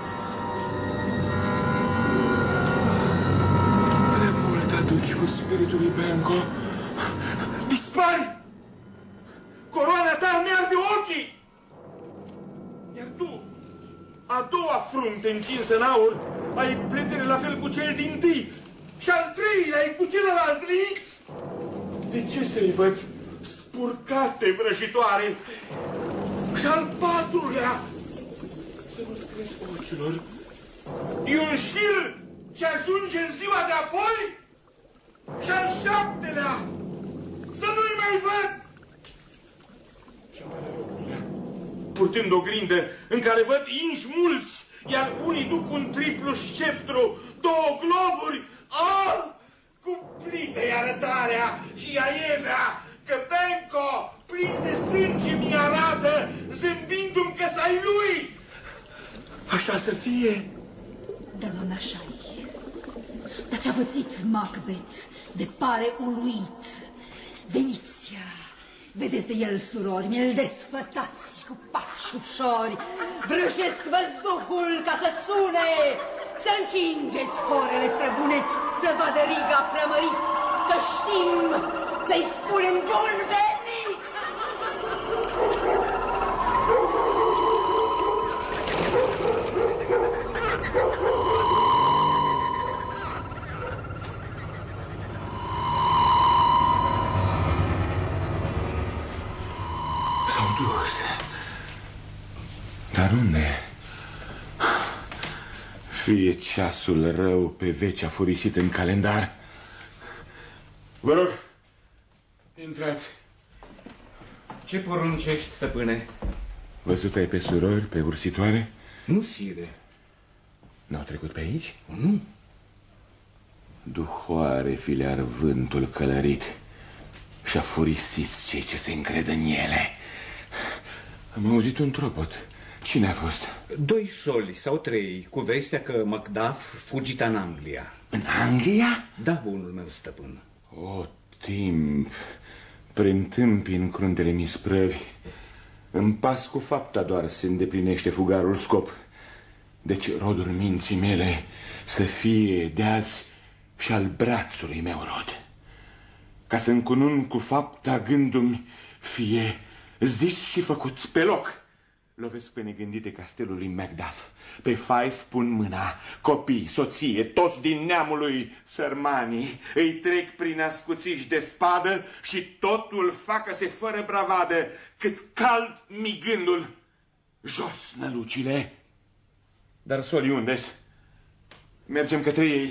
Prea mult aduci cu spiritul lui Banquo. Dispari! Coroana ta îmi arde ochii! Iar tu, a doua frunte încinsă în aur, ai pletele la fel cu cel din-tâi și al treilea ai cu celălalt liit. De ce să-i văd spurcate vrăjitoare? Și al patrulea, să nu-ți crezi ochilor, e un șir ce ajunge în ziua de apoi? Și al șaptelea, să nu-i mai văd! Și al optulea, purtând o grindă în care văd inși mulți, iar unii duc un triplu sceptru, 2 globuri. Cumplită-i arătarea și aievea că Banquo, plin de sânge, mi arată, zâmbindu-mi că s-ai lui. Așa să fie. Da, doamne, așa-i. Dar ce-a pățit Macbeth de pare uluit. Veniți, vedeți de el, surori, mi-l desfătați cu pași ușori. Vrăjesc văzduhul ca să sune, să încingeți horele străbune, să vadă riga preamărit, că știm să-i spunem bun venit! dus. Dar unde? Fie ceasul rău pe veci afurisit în calendar. Vă rog, intrați. Ce poruncești, stăpâne? Văzut ai pe surori, pe ursitoare? Nu, sire. N-au trecut pe aici? Nu. Duhoare fi le-ar vântul călărit și-a furisit cei ce se încred în ele. Am auzit un tropot. Cine a fost? 2 soli sau 3 cu vestea că Macduff fugita în Anglia. În Anglia? Da, bunul meu stăpân. O, timp, prin tâmpii cruntele misprăvi, în pas cu fapta doar se îndeplinește fugarul scop. Deci rodul minții mele să fie de azi și al brațului meu rod, ca să încunun cu fapta gândul-mi fie zis și făcut pe loc. Lovesc pe negândite castelul lui Macduff, pe Fife pun mâna, copii, soție, toți din neamul lui sărmanii, îi trec prin ascuțiși de spadă și totul facă-se fără bravadă, cât cald mi gândul. Jos nălucile! Dar solii unde-s? Mergem către ei.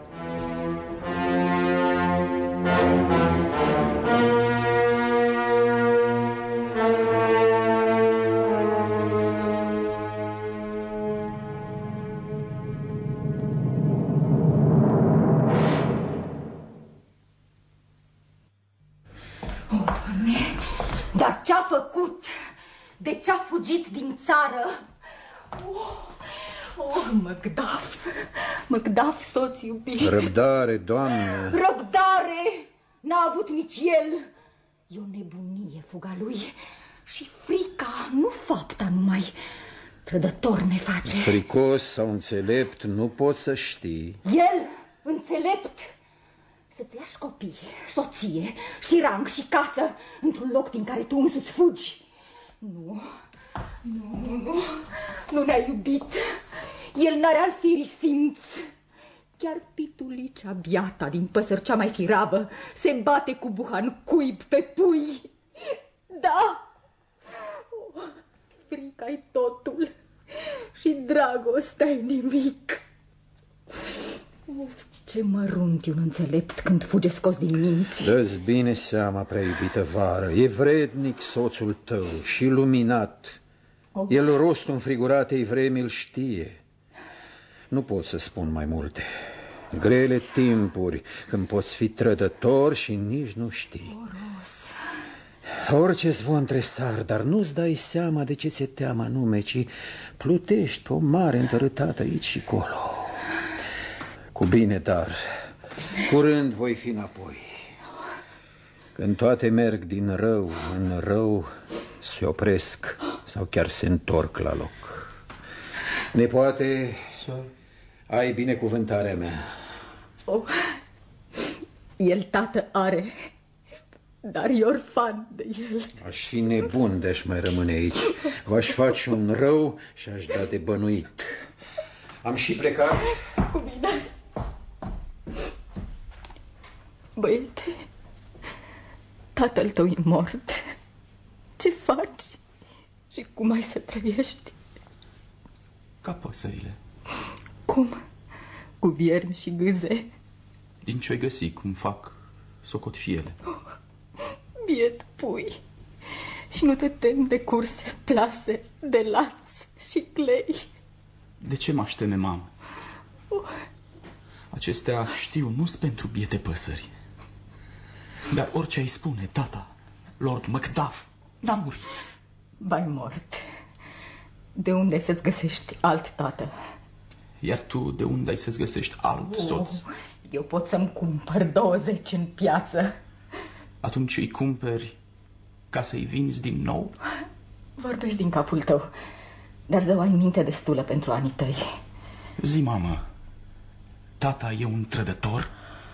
Dar ce-a făcut? De ce-a fugit din țară? Macduff! Macduff, soț iubit! Răbdare, doamnă! Răbdare! N-a avut nici el! E o nebunie fuga lui și frica, nu fapta numai. Trădător ne face. Fricos sau înțelept, nu poți să știi. El, înțelept, să-ți lași copii, soție și rang și casă într-un loc din care tu însuți fugi. Nu ne-a iubit. El n-are al firii simț. Chiar pitulicea biata din păsări cea mai firavă se bate cu buhan cuib pe pui. Da, frica-i totul și dragostea-i nimic. Of, ce mărunt e un înțelept când fuge scos din minți. Dă-ți bine seama, prea iubită vară, e vrednic soțul tău și luminat. El rostul înfriguratei vremi îl știe. Nu pot să spun mai multe. Grele timpuri când poți fi trădător și nici nu știi. Orice zvon tresar, dar nu-ți dai seama de ce ți-e teama nume, ci plutești pe o mare întărâtată aici și colo. Cu bine, dar curând voi fi înapoi. Când toate merg din rău în rău, se opresc sau chiar se întorc la loc. Nepoate, ai binecuvântarea mea. El tată are, dar e orfan de el. Aș fi nebun de-aș mai rămâne aici. V-aș face un rău și aș da de bănuit. Am și plecat. Cu bine. Băiete, tatăl tău e mort. Ce faci? Și cum ai să trăiești? Ca păsările. Cum? Cu viermi și gâze? Din ce-ai găsi, cum fac, socot și ele. Biet pui. Și nu te temi de curse, plase, de laț și clei? De ce m-aș teme, mamă? Acestea, știu, nu-s pentru biete păsări. Dar orice ai spune, tata, Lord Macduff, n-a murit. Ba-i mort. De unde ai să-ți găsești alt tată? Iar tu de unde ai să-ți găsești alt soț? Eu pot să-mi cumpăr 20 în piață. Atunci îi cumperi ca să-i vinzi din nou? Vorbești din capul tău, dar zău ai minte destulă pentru anii tăi. Zi, mamă, tata e un trădător?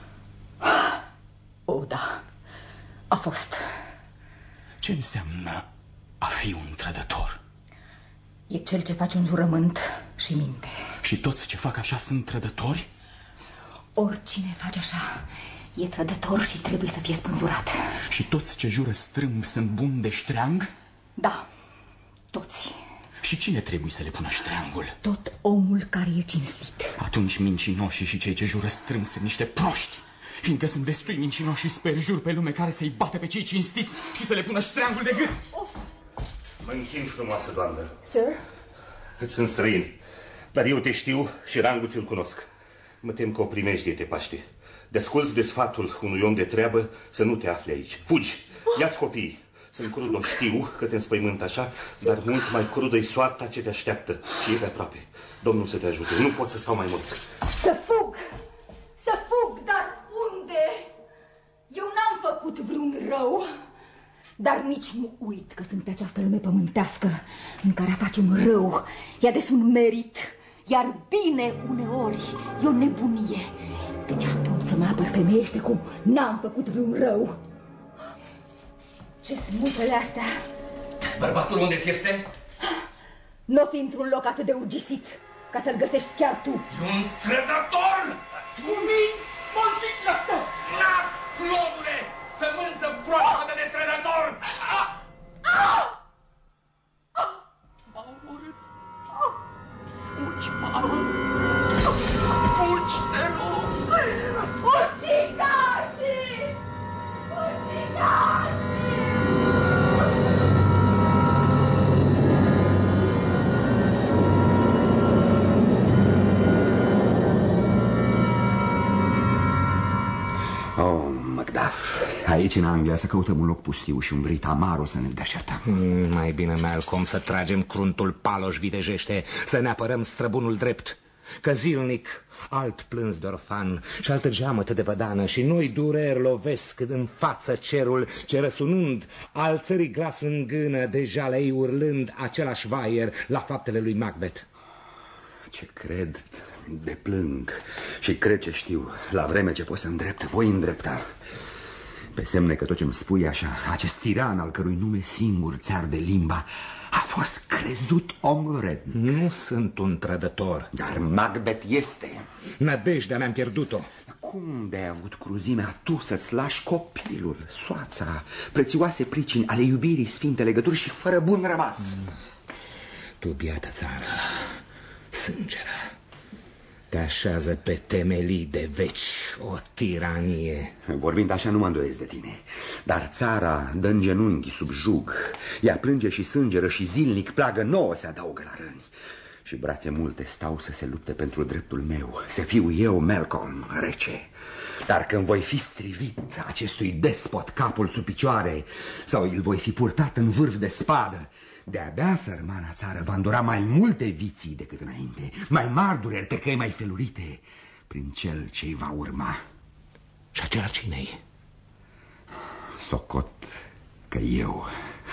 O, da, a fost. Ce înseamnă a fi un trădător? E cel ce face un jurământ și minte. Și toți ce fac așa sunt trădători? Oricine face așa e trădător și trebuie să fie spânzurat. Și toți ce jură strâmb sunt buni de ștreang? Da, toți. Și cine trebuie să le pună ștreangul? Tot omul care e cinstit. Atunci mincinoșii și cei ce jură strâns sunt niște proști, fiindcă sunt destui mincinoși și sperjuri pe lume care să-i bată pe cei cinstiți și să le pună ștreangul de gât. Mă închin, frumoasă doamnă. Sir? Îți sunt străin, dar eu te știu și rangul ți-l cunosc. Mă tem că o primejdie te paște. Desculți de sfatul unui om de treabă să nu te afli aici. Fugi, ia-ți copiii. Sunt crudă, știu că te înspăimânt așa, dar mult mai crudă-i soarta ce te așteaptă și e pe aproape. Domnul să te ajute, nu pot să stau mai mult. Să fug! Să fug, dar unde? Eu n-am făcut vreun rău. Dar nici nu uit că sunt pe această lume pământească în care a face un rău e ades un merit, iar bine uneori e o nebunie. Deci atunci să mă apăr femeiește cum n-am făcut vreun rău. Ce sunt multele astea? Bărbatul unde ți este? N-o fi într-un loc atât de urgisit ca să-l găsești chiar tu. E un trădător! Tu minți, moșică! Snap, plomule! Sămânță proaspătă de trădător! M-a omorât! Fugi, Paul! Fugi, te rog! Ucigașii! Ucigașii! Oh, Macduff, aici în Anglia să căutăm un loc pustiu și un brit amar o să ne deșertăm. Mai bine, Malcolm, să tragem cruntul paloș vitejește, să ne apărăm străbunul drept. Că zilnic alt plâns de orfan și altă geamătă de vădană și noi dureri lovesc în față cerul ce răsunând al țării glas în gână, deja le-ai urlând același vaier la faptele lui Macbeth. Ce cred, deplâng și cred ce știu. La vreme ce pot să îndrept, voi îndrepta. Pe semne că tot ce-mi spui așa, acest tiran al cărui nume singur ți arde limba, a fost crezut om rednic. Nu sunt un trădător. Dar Macbeth este. Nădejdea mi-am pierdut-o. Cum de-ai avut cruzimea tu să-ți lași copilul, soața, prețioase pricini ale iubirii, sfinte legături și fără bun rămas? Tu, biată țară, sângeră, te așează pe temelii de veci o tiranie. Vorbind așa nu mă îndoiesc de tine, dar țara dă în genunchi sub jug. Ea plânge și sângeră și zilnic plagă nouă se adaugă la răni. Și brațe multe stau să se lupte pentru dreptul meu, să fiu eu, Malcolm, rece. Dar când voi fi strivit acestui despot capul sub picioare, sau îl voi fi purtat în vârf de spadă, de-abia sărmana țară va îndura mai multe viții decât înainte, mai mari dureri pe căi mai felurite prin cel ce-i va urma. Și acela cine-i? Socot că eu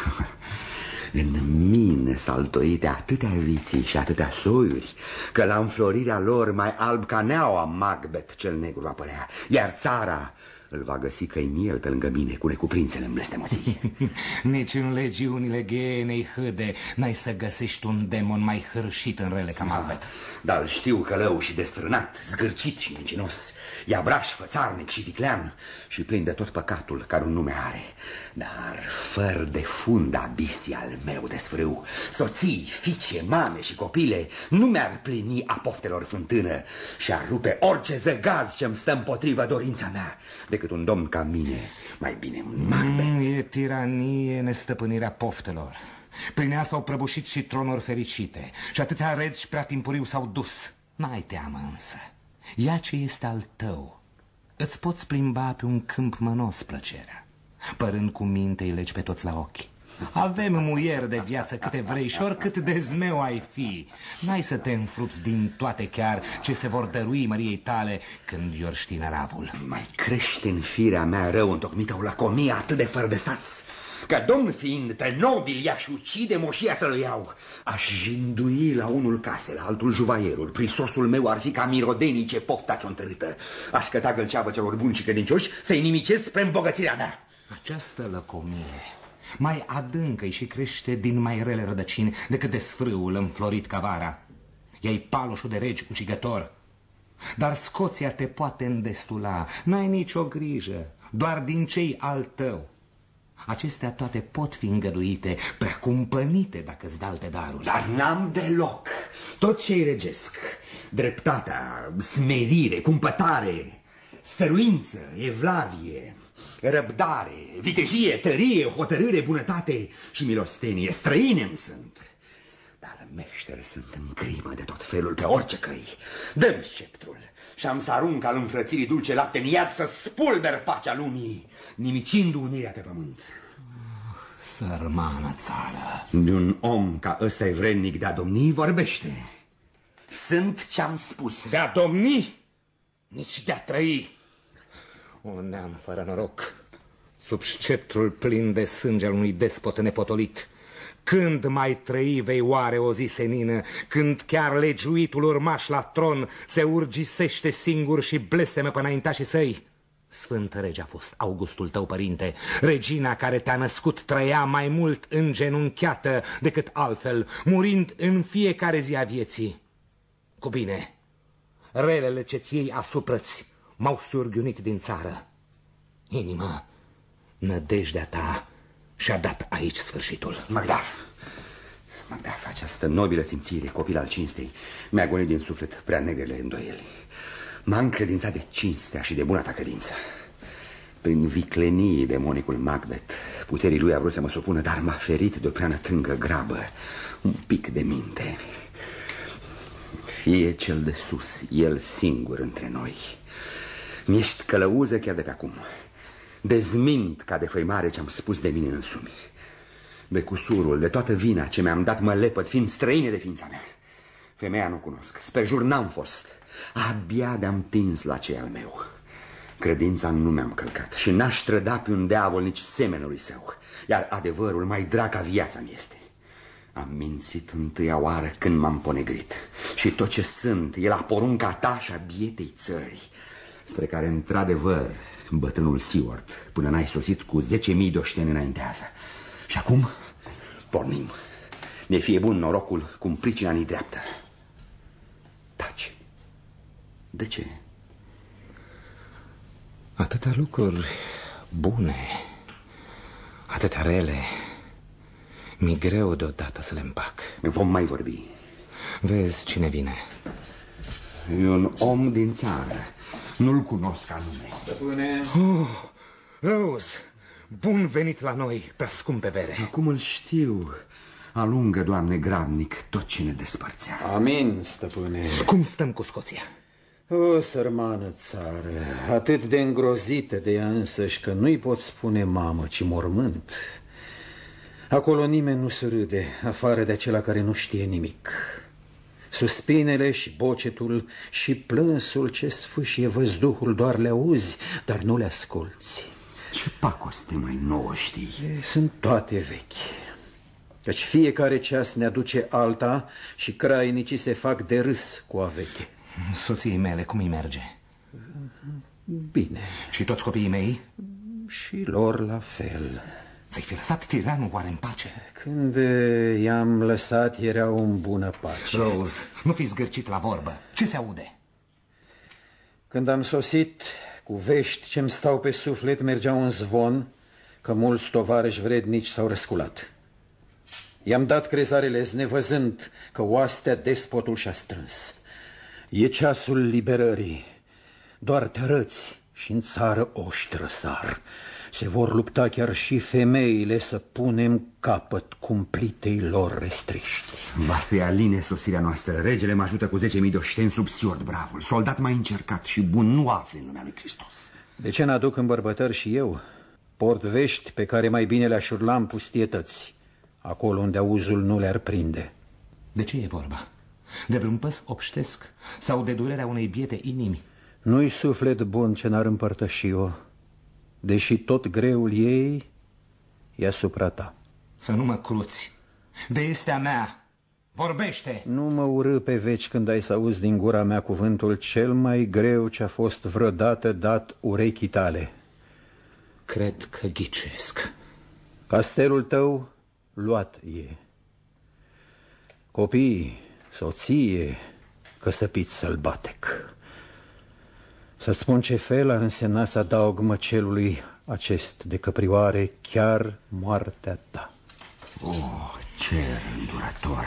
în mine s-a altoite atâtea viții și atâtea soiuri, că la înflorirea lor mai alb ca neaua Macbeth cel negru va părea, iar țara îl va găsi că-i miel pe lângă mine cu necuprințele în blestemății. Nici în legiunile ghenei hâde n-ai să găsești un demon mai hârșit în rele ca Macbeth. Dar știu călău și destrânat, zgârcit și mincinos, e abraș, fățarnic și viclean și plin de tot păcatul care un nume are. Dar fără de fund abisi al meu desfrâu, soții, fiice, mame și copile nu mi-ar plini a poftelor fântână și ar rupe orice zăgaz ce-mi stă împotriva dorința mea, decât un domn ca mine, mai bine un Macbeth. E tiranie nestăpânirea poftelor. Prin ea s-au prăbușit și tronuri fericite și atâția regi prea timpuriu s-au dus. N-ai teamă însă, ia ce este al tău. Îți poți plimba pe un câmp mănos plăcerea, părând cu minte îi legi pe toți la ochi. Avem muier de viață câte vrei și oricât de zmeu ai fi, n-ai să te înfrupți din toate chiar ce se vor dărui măriei tale când i-or ști năravul. Mai crește în firea mea rău întocmită o lăcomie atât de fără de saț, că domn fiind pe nobil i-aș ucide, moșia să-l iau. Aș jindui la unul case, la altul juvaierul, prisosul meu ar fi ca mirodenii ce pofta ce-o întărâtă. Aș căta gâlceavă celor buni și credincioși să-i nimicesc spre îmbogățirea mea. Această lăcomie mai adâncă și crește din mai rele rădăcini decât desfrâul înflorit ca vara. I-ai paloșul de regi ucigător, dar Scoția te poate îndestula, n-ai nicio grijă, doar din cei al tău. Acestea toate pot fi îngăduite, precumpănite dacă-ți dă alte daruri. Dar n-am deloc. Tot ce-i regesc, dreptatea, smerire, cumpătare, stăruință, evlavie, răbdare, vitejie, tărie, hotărâre, bunătate și milostenie, străine-mi sunt. Dar meștere sunt în crimă de tot felul, pe orice căi. Dă-mi sceptrul și am să arunc al înfrățirii dulce lapte în iad, să spulber pacea lumii, nimicind unirea pe pământ. Sărmană țară. De un om ca ăsta-i vrednic de a domni vorbește. Sunt ce-am spus. De a domni, nici de a trăi. Un neam fără noroc, sub sceptrul plin de sânge al unui despot nepotolit. Când mai trăi vei oare o zi senină, când chiar legiuitul urmaș la tron se urgisește singur și blesteme pe înaintașii săi? Sfânt rege a fost Augustul tău părinte. Regina care te-a născut trăia mai mult îngenunchiată decât altfel, murind în fiecare zi a vieții. Cu bine, relele ce-ți iei asupra-ți m-au surghiunit din țară. Inima, nădejdea ta și-a dat aici sfârșitul. Macduff, această nobilă simțire, copil al cinstei, mi-a gonit din suflet prea negrele îndoieli. M-a încredințat de cinstea și de buna ta credință. Prin viclenii demonicul Macbeth, puterii lui a vrut să mă supună, dar m-a ferit de o prea nătângă grabă, un pic de minte. Fie cel de sus, el singur între noi. Mi-ești călăuză chiar de pe acum. Dezmint ca de făimare ce-am spus de mine însumi. De cusurul, de toată vina ce mi-am dat mă lepăd, fiind străine de ființa mea. Femeia nu cunosc, sperjur n-am fost. Abia de-am tins la cei al meu. Credința nu mi-am călcat și n-aș trăda pe un deavol nici semenului său. Iar adevărul mai drag ca viața mi este. Am mințit întâia oară când m-am ponegrit. Și tot ce sunt e la porunca ta și a bietei țări, spre care într-adevăr bătrânul Seward până n-ai sosit cu 10.000 de oșteni înaintează. Și acum pornim. Ne fie bun norocul cum pricina ni dreaptă. Taci. De ce? Atâtea lucruri bune, atâtea rele, mi-e greu deodată să le împac. Vom mai vorbi. Vezi cine vine. E un om din țară. Nu-l cunosc anume. Stăpâne. Rose, bun venit la noi, prea scumpe vere. Acum îl știu. Alungă, Doamne, grabnic tot ce ne despărțea. Amin, stăpâne. Cum stăm cu Scoția? O, sărmană țară, atât de îngrozită de ea însăși că nu-i pot spune mamă, ci mormânt. Acolo nimeni nu se râde, afară de acela care nu știe nimic. Suspinele și bocetul și plânsul ce sfâșie văzduhul doar le auzi, dar nu le asculți. Ce pacoste mai nouă știi? Sunt toate vechi. Căci fiecare ceas ne aduce alta și crainicii se fac de râs cu a veche. Soției mele, cum îi merge? Bine. Și toți copiii mei? Și lor la fel. Ți-ai fi lăsat tiranul oare în pace? Când i-am lăsat erau în bună pace. Rose, nu fi zgârcit la vorbă. Ce se aude? Când am sosit cu vești ce-mi stau pe suflet, mergea un zvon că mulți tovarăși vrednici s-au răsculat. I-am dat crezarele nevăzând că oastea despotul și-a strâns. E ceasul liberării. Doar tărăți și în țară oști răsar. Se vor lupta chiar și femeile să punem capăt cumplitei lor restriști. Va să-i aline sosirea noastră. Regele mă ajută cu 10.000 de oșteni sub Seward, bravul. Soldat mai încercat și bun nu afli în lumea lui Hristos. De ce n-aduc îmbărbătări și eu? Port vești pe care mai bine le-aș urla în pustietăți, acolo unde auzul nu le-ar prinde. De ce e vorba? De vreun păs obștesc sau de durerea unei biete inimi? Nu-i suflet bun ce n-ar împărtăși-o, deși tot greul ei e asupra ta. Să nu mă cruți. De este a mea. Vorbește. Nu mă urâ pe veci când ai să auzi din gura mea cuvântul cel mai greu ce a fost vreodată dat urechii tale. Cred că ghicesc. Castelul tău luat e. Copii, soție, căsăpiți sălbatec. Să spun ce fel ar însemna să adaug măcelului acest de căprioare chiar moartea ta. Oh, cer îndurător!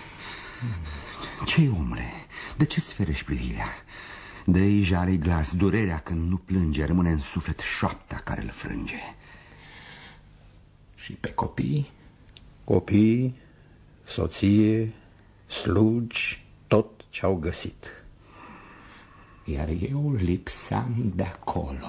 Ce-i, omule? De ce-ți ferești privirea? Dă-i jale glas, durerea când nu plânge, rămâne în suflet șoapta care îl frânge. Și pe copii? Copii, soție, slugi, tot ce-au găsit. Iar eu lipseam de acolo.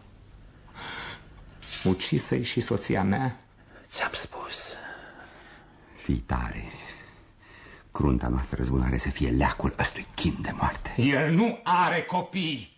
Ucisă-i și soția mea? Ți-am spus. Fii tare. Crunta noastră răzbunare să fie leacul ăstui chin de moarte. El nu are copii.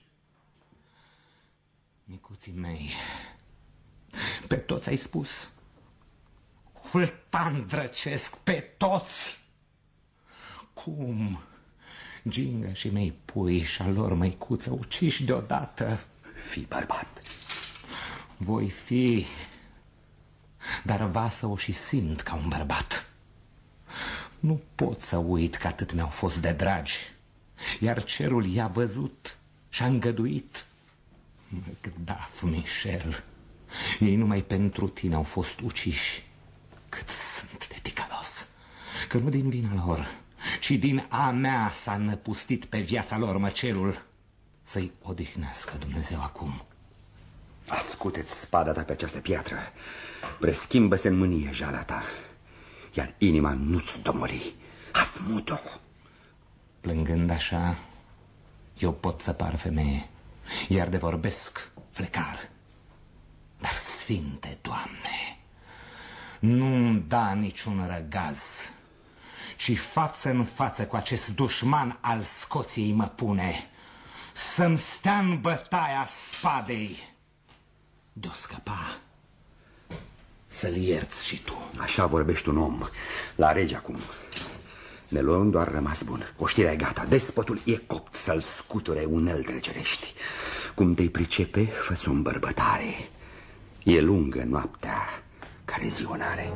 Micuții mei, pe toți ai spus. Îl tandrăcesc pe toți. Cum? Ginga și mei pui și a lor măicuță uciși deodată. Fii bărbat. Voi fi, dar vasă-o și simt ca un bărbat. Nu pot să uit că atât mi-au fost de dragi, iar cerul i-a văzut și-a îngăduit. Măgdaf, Michel, ei numai pentru tine au fost uciși. Cât sunt de ticălos, că nu din vina lor, ci din a mea s-a năpustit pe viața lor măcelul. Să-i odihnească Dumnezeu acum. Ascute-ți spada ta pe această piatră, preschimbă-se în mânie jala ta, iar inima nu-ți domoli. Asmut-o. Plângând așa, eu pot să par femeie, iar de vorbesc flecar. Dar, Sfinte Doamne, nu-mi da niciun răgaz, ci față în față cu acest dușman al Scoției mă pune, să-mi stea în bătaia spadei. De-o scăpa, să-l ierți și tu. Așa vorbești un om. La rege acum. Ne luăm doar rămas bun. Oștirea e gata. Despotul e copt să-l scuture uneltele cerești. Cum te-i pricepe, fă-ți o îmbărbătare. E lungă noaptea care ziua n-are.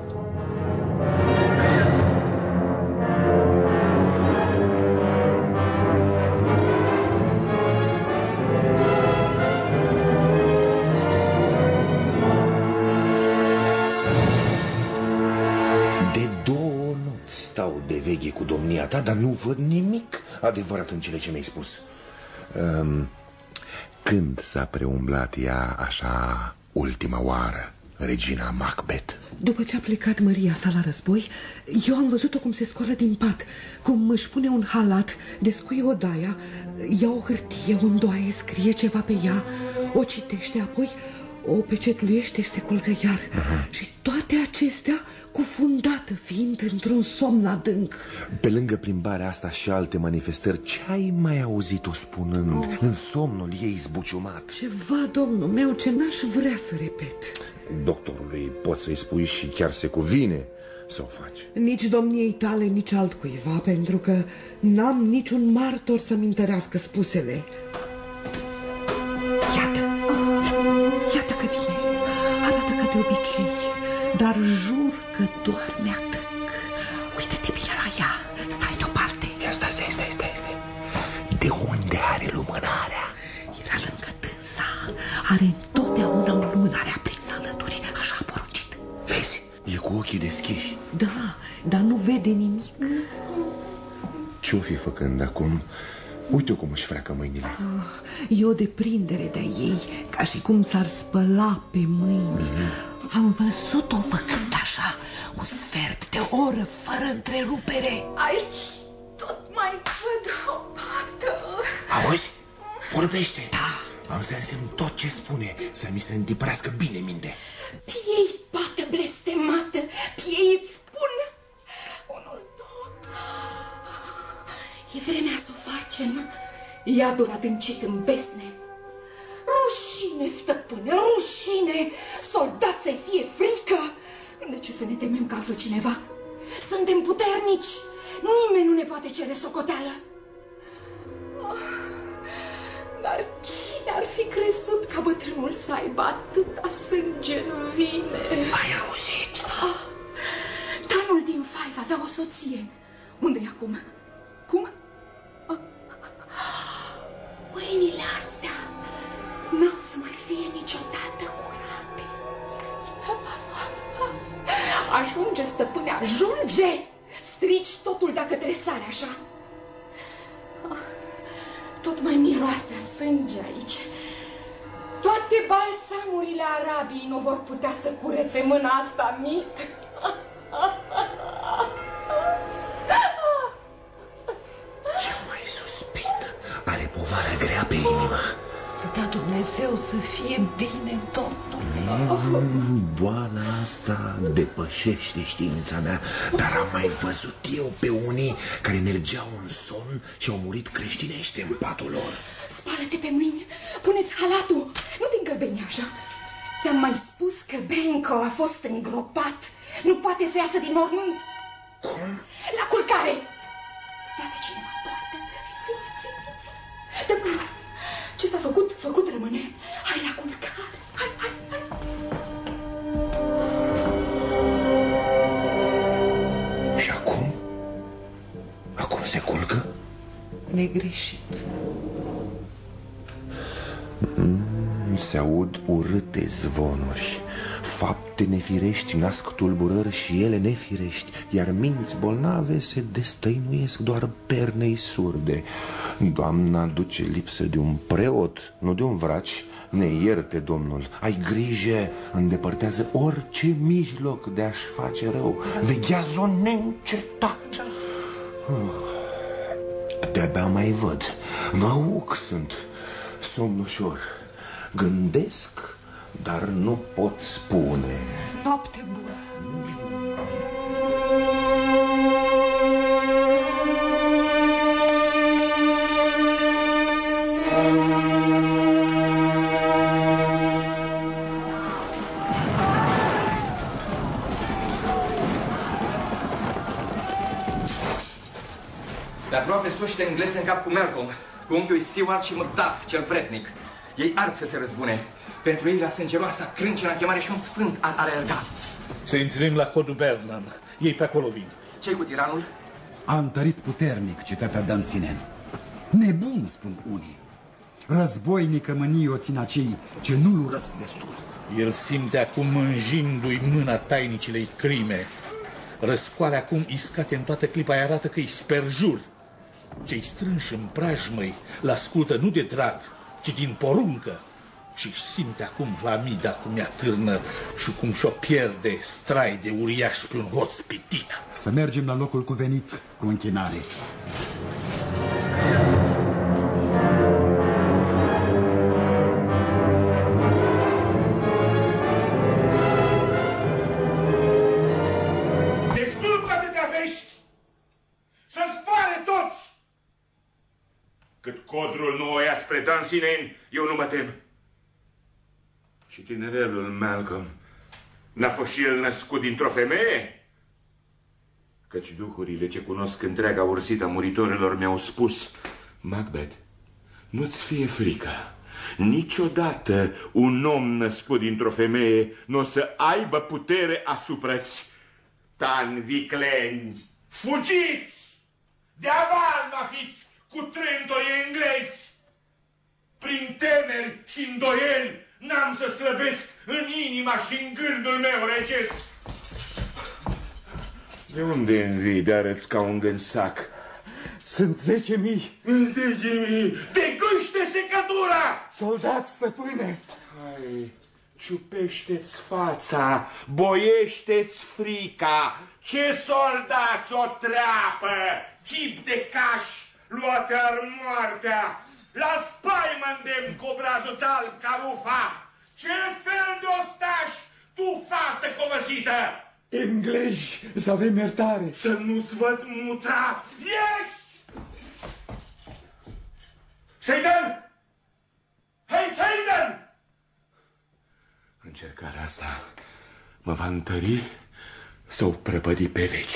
Stau de veche cu domnia ta, dar nu văd nimic adevărat în cele ce mi-ai spus. Când s-a preumblat ea așa ultima oară, regina Macbeth? După ce a plecat Maria sa la război, eu am văzut-o cum se scoală din pat, cum își pune un halat, descuie odaia, ia o hârtie, o îndoaie, scrie ceva pe ea, o citește, apoi o pecetluiește și se culcă iar. Și toate acestea cufundată fiind într-un somn adânc. Pe lângă plimbarea asta și alte manifestări, ce ai mai auzit-o spunând în somnul ei zbuciumat? Ceva, domnul meu, ce n-aș vrea să repet. Doctorului poți să-i spui și chiar se cuvine să o faci. Nici domniei tale, nici altcuiva, pentru că n-am niciun martor să-mi întărească spusele. Iată că vine. Arată ca de obicei, dar jur că doarme adânc. Uită-te bine la ea. Stai deoparte. Stai. De unde are lumânarea? Era lângă dânsa. Are întotdeauna o lumânare aprinsă alături. Așa a poruncit. Vezi? E cu ochii deschiși. Da, dar nu vede nimic. Ce-o fi făcând acum? Uite cum își freacă mâinile. E o deprindere de-a ei, ca și cum s-ar spăla pe mâini. Am văzut-o făcând așa un sfert de oră fără întrerupere. Aici tot mai văd o pată. Auzi? Vorbește. Da. Am să însemn tot ce spune, să mi se îndiprească bine minte. Piei, pată blestemată, piei îți spun. Unul, două. E vremea să o facem. Iadul adâncit în besne. Rușine, stăpâne, rușine! Soldați să-i fie frică! De ce să ne temem că află cineva? Suntem puternici! Nimeni nu ne poate cere socoteală! Dar cine ar fi crezut ca bătrânul să aibă atâta sânge în vine? Ai auzit? Danul din Five avea o soție. Unde-i acum? Cum? Mâinile astea n-au să mai fie niciodată cu ea. până ajunge. Strici totul dacă tresare așa. Tot mai miroase a sânge aici. Toate balsamurile Arabiei nu vor putea să curețe mâna asta mică. Ce mai suspin? Are povară grea pe inimă. Să dea Dumnezeu să fie bine, Domnule. Boala asta depășește știința mea, dar am mai văzut eu pe unii care mergeau în somn și au murit creștinește în patul lor. Spală-te pe mâini, pune-ți halatul, nu te încălbeni așa. Ți-am mai spus că Benko a fost îngropat, nu poate să iasă din mormânt. Cum? La culcare. Iată cineva poartă. Dă-mi. Ce s-a făcut, făcut rămâne. Hai la culcare, hai, hai, hai. Și acum? Acum se culcă? Negreșit. Se aud urâte zvonuri. Fapte nefirești nasc tulburări și ele nefirești, iar minți bolnave se destăinuiesc doar pernei surde. Doamna duce lipsă de un preot, nu de un vraci. Ne ierte, Domnul, ai grijă, îndepărtează orice mijloc de a-și face rău. Veghează-o neîncetat. De-abia mai văd, năuc sunt, somn ușor. Gândesc, dar nu pot spune. Noapte bună. De aproape suște engleze în cap cu Malcolm, cu unchiul Seward și Macduff, cel vretnic. Ei ard să se răzbune. Pentru ei la sângeroasa crâncena chemare și un sfânt ar alerga. Să intrăm la codul Bernan. Ei pe acolo vin. Ce-i cu tiranul? A întărit puternic cetatea Dansinen. Nebun, spun unii. Războinică mânie o țin acei ce nu-l urăsc destul. El simte acum mânjindu-i mâna tainicilei crime. Răscoale acum iscate în toată clipa îi arată că-i sperjur. Cei strânși în prajmăi l-ascultă nu de drag, ci din poruncă. Și simte acum Lamida cum ea târnă și cum și-o pierde strai de uriaș pe un hoț pitit. Să mergem la locul cuvenit cu închinare. Destul cu atâtea vești! Să spare toți! Cât codrul nu o ia spre Dansinen, eu nu mă tem. Și tinerelul Malcolm n-a fost și el născut dintr-o femeie? Căci duhurile ce cunosc întreaga ursită a muritorilor mi-au spus: Macbeth, nu-ți fie frică. Niciodată un om născut dintr-o femeie nu o să aibă putere asupra-ți. Tan vicleni, fugiți! De aval mă fiți cu trândoi englezi! Prin temeri și îndoieli n-am să slăbesc în inima și în gândul meu regesc. De unde învii de arăți ca un gânsac? Sunt 10.000. 10.000! De gâște secătura! Soldați, stăpâne! Hai, ciupește-ți fața, boiește-ți frica. Ce soldați o treapă, chip de caș, luate-ar moartea. La spaimă îndemn cu obrazul alb ca rufa. Ce fel de ostaș, tu față covăsită! Englezi, să avem iertare. Să nu-ți văd mutra. Ieși! Seidan! Hei, Seidan! Încercarea asta mă va întări sau prăpădi pe veci.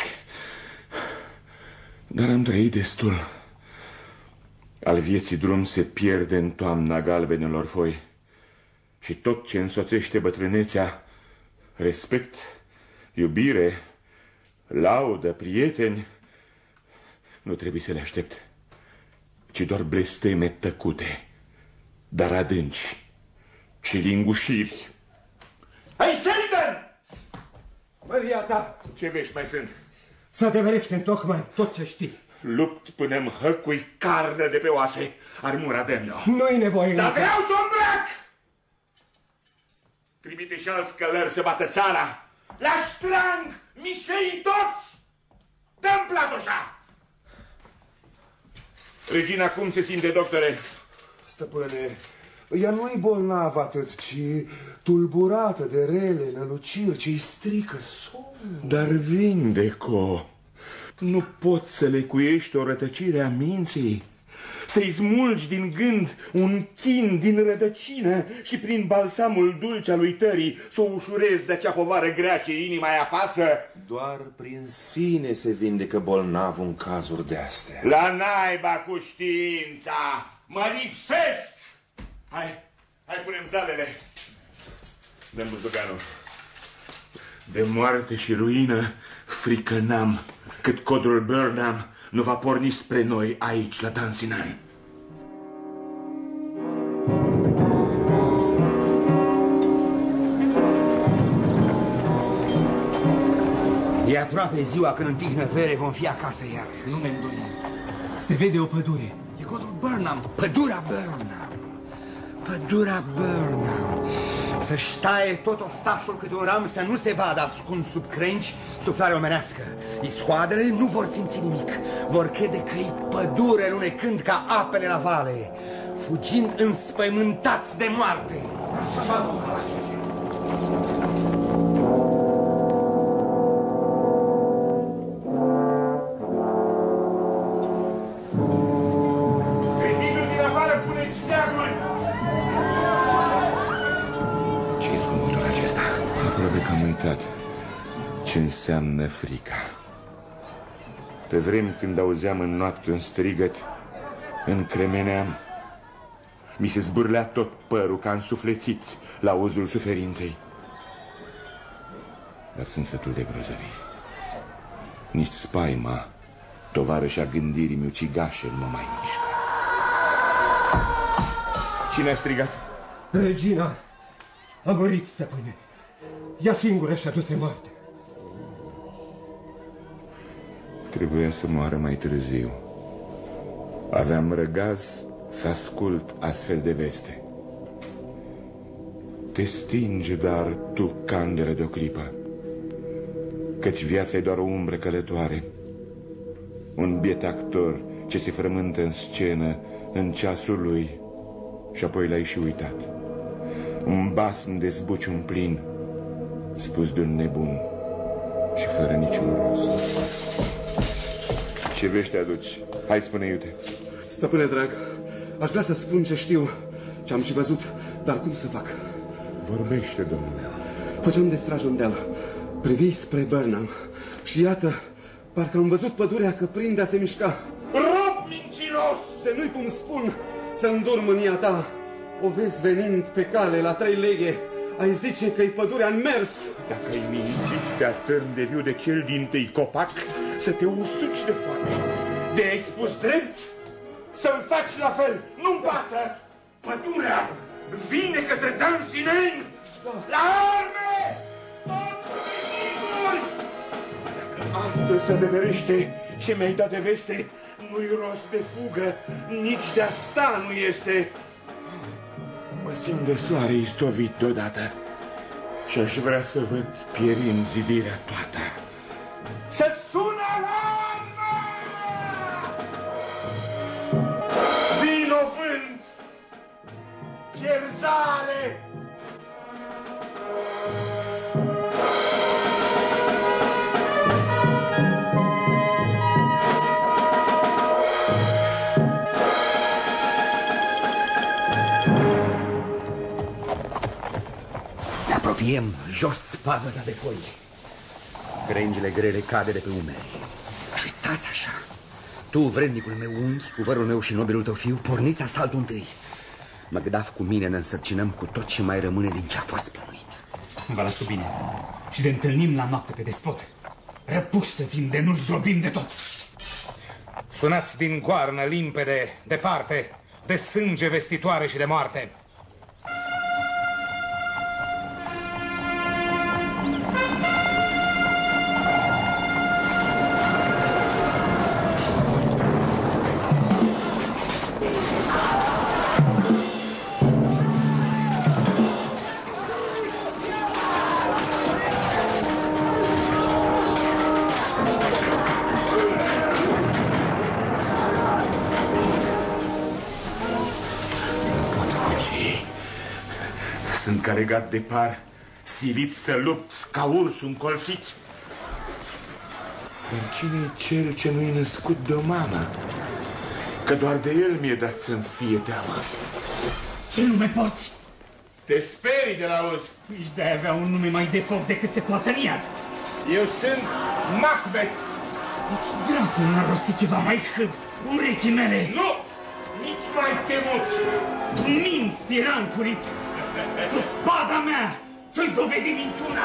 Dar am trăit destul. Al vieții drum se pierde în toamna galbenelor foi. Și tot ce însoțește bătrânețea, respect, iubire, laudă, prieteni, nu trebuie să le aștept, ci doar blesteme tăcute, dar adânci și lingușiri. Hai, Selden! Măria ta! Ce vești mai sunt? Să adeverește întocmai tot ce știi. Lupt până-mi hăcui carne de pe oase. Armura dă-mi-o. Nu-i nevoie. Dar vreau să o îmbrac! Trimite și alți călări să bată țara. La ștrang, mișei toți! Dă-mi platoșa! Regina, cum se simte, doctore? Stăpâne, ea nu-i bolnavă atât, ci tulburată de rele năluciri ce-i strică somnul. Dar vindeco, nu poți să lecuiești o rătăcire a minții, să-i smulgi din gând un chin din rădăcină și prin balsamul dulce al uitării să o ușurezi de acea povară grea ce inima-i apasă. Doar prin sine se vindecă bolnavul în cazuri de astea. La naiba cu știința! Mă lipsesc! Hai punem zalele. Dă-mi buzduganul. De moarte și ruină frică n-am, cât codrul Burnham nu va porni spre noi aici, la Dunsinane. E aproape ziua când în tihnă vere vom fi acasă iar. Nu mă îndoiam. Se vede o pădure. E codrul Burnham. Pădurea Burnham. Pădurea Burnham. Să-și taie tot ostașul câte un ram să nu se vadă ascuns sub crengi suflare omenească. Iscoadele nu vor simți nimic. Vor crede că-i pădure lunecând ca apele la vale, fugind înspăimântați de moarte. Așa vom face. Ce înseamnă frica. Pe vremi când auzeam în noapte un strigăt, încremeneam. Mi se zbârlea tot părul ca însuflețit la auzul suferinței. Dar sunt sătul de grozăvii. Nici spaima, tovarășa gândirii mi ucigașe, nu mă mai mișcă. Cine a strigat? Regina a murit, stăpâne. Ea singură și-a dus moarte. Trebuia să moară mai târziu. Aveam răgaz să ascult astfel de veste. Te stinge, dar tu, candelă de o clipă, căci viața e doar o umbră călătoare. Un biet actor ce se frământă în scenă în ceasul lui și apoi l-ai și uitat. Un basm de zbucium plin, spus de un nebun și fără niciun rost. Ce vești aduci? Hai, spune, iute. Stăpâne drag, aș vrea să spun ce știu, ce am și văzut, dar cum să fac? Vorbește, domnul meu. Făceam de strajă în deal, privi spre Burnham și iată, parcă am văzut pădurea că prinde a se mișca. Rob mincinos! De nu-i cum spun să îndur mânia ta. O vezi venind pe cale la 3 leghe, ai zice că-i pădurea în mers. Dacă ai mințit, te atârn de viu de cel dintâi copac, să te usuci de foame. De ai spus drept, să-mi faci la fel, nu-mi pasă. Pădurea vine către Dunsinane. La arme! Toți vizituri! Dacă astăzi se adeverește ce mi-ai dat de veste, nu-i rost de fugă, nici de asta nu este. Mă simt de soare istovit deodată și aș vrea să văd pierind zidirea toată. Să sună alarma! Vino vânt! Pierzare! Ne apropiem, jos pavăza de foi. Crengile grele cade de pe umeri. Și stați așa. Tu, vrednicul meu unghi, cu vărul meu și nobilul tău fiu, porniți asaltul întâi. Măgdaf cu mine ne însărcinăm cu tot ce mai rămâne din ce a fost plănuit. Vă las cu bine și de întâlnim la noapte pe despot. Răpuși să fim de nu-l zdrobim de tot. Sunați din goarnă limpede, departe, de sânge vestitoare și de moarte. încă legat de par, silit să lupt ca ursul încolțit. Dar cine e cel ce nu-i născut de o mamă? Că doar de el mi-e dat să-mi fie teamă. Ce nume porți? Te sperii de la auz. Nici de-aia avea un nume mai de foc decât se poate în iad. Eu sunt Macbeth. Deci dracul n-a rostit ceva mai hâd urechii mele. Nu! Nici mai temut. Tu minți, tiran curit. Cu spada mea ți-o-i dovedi minciuna.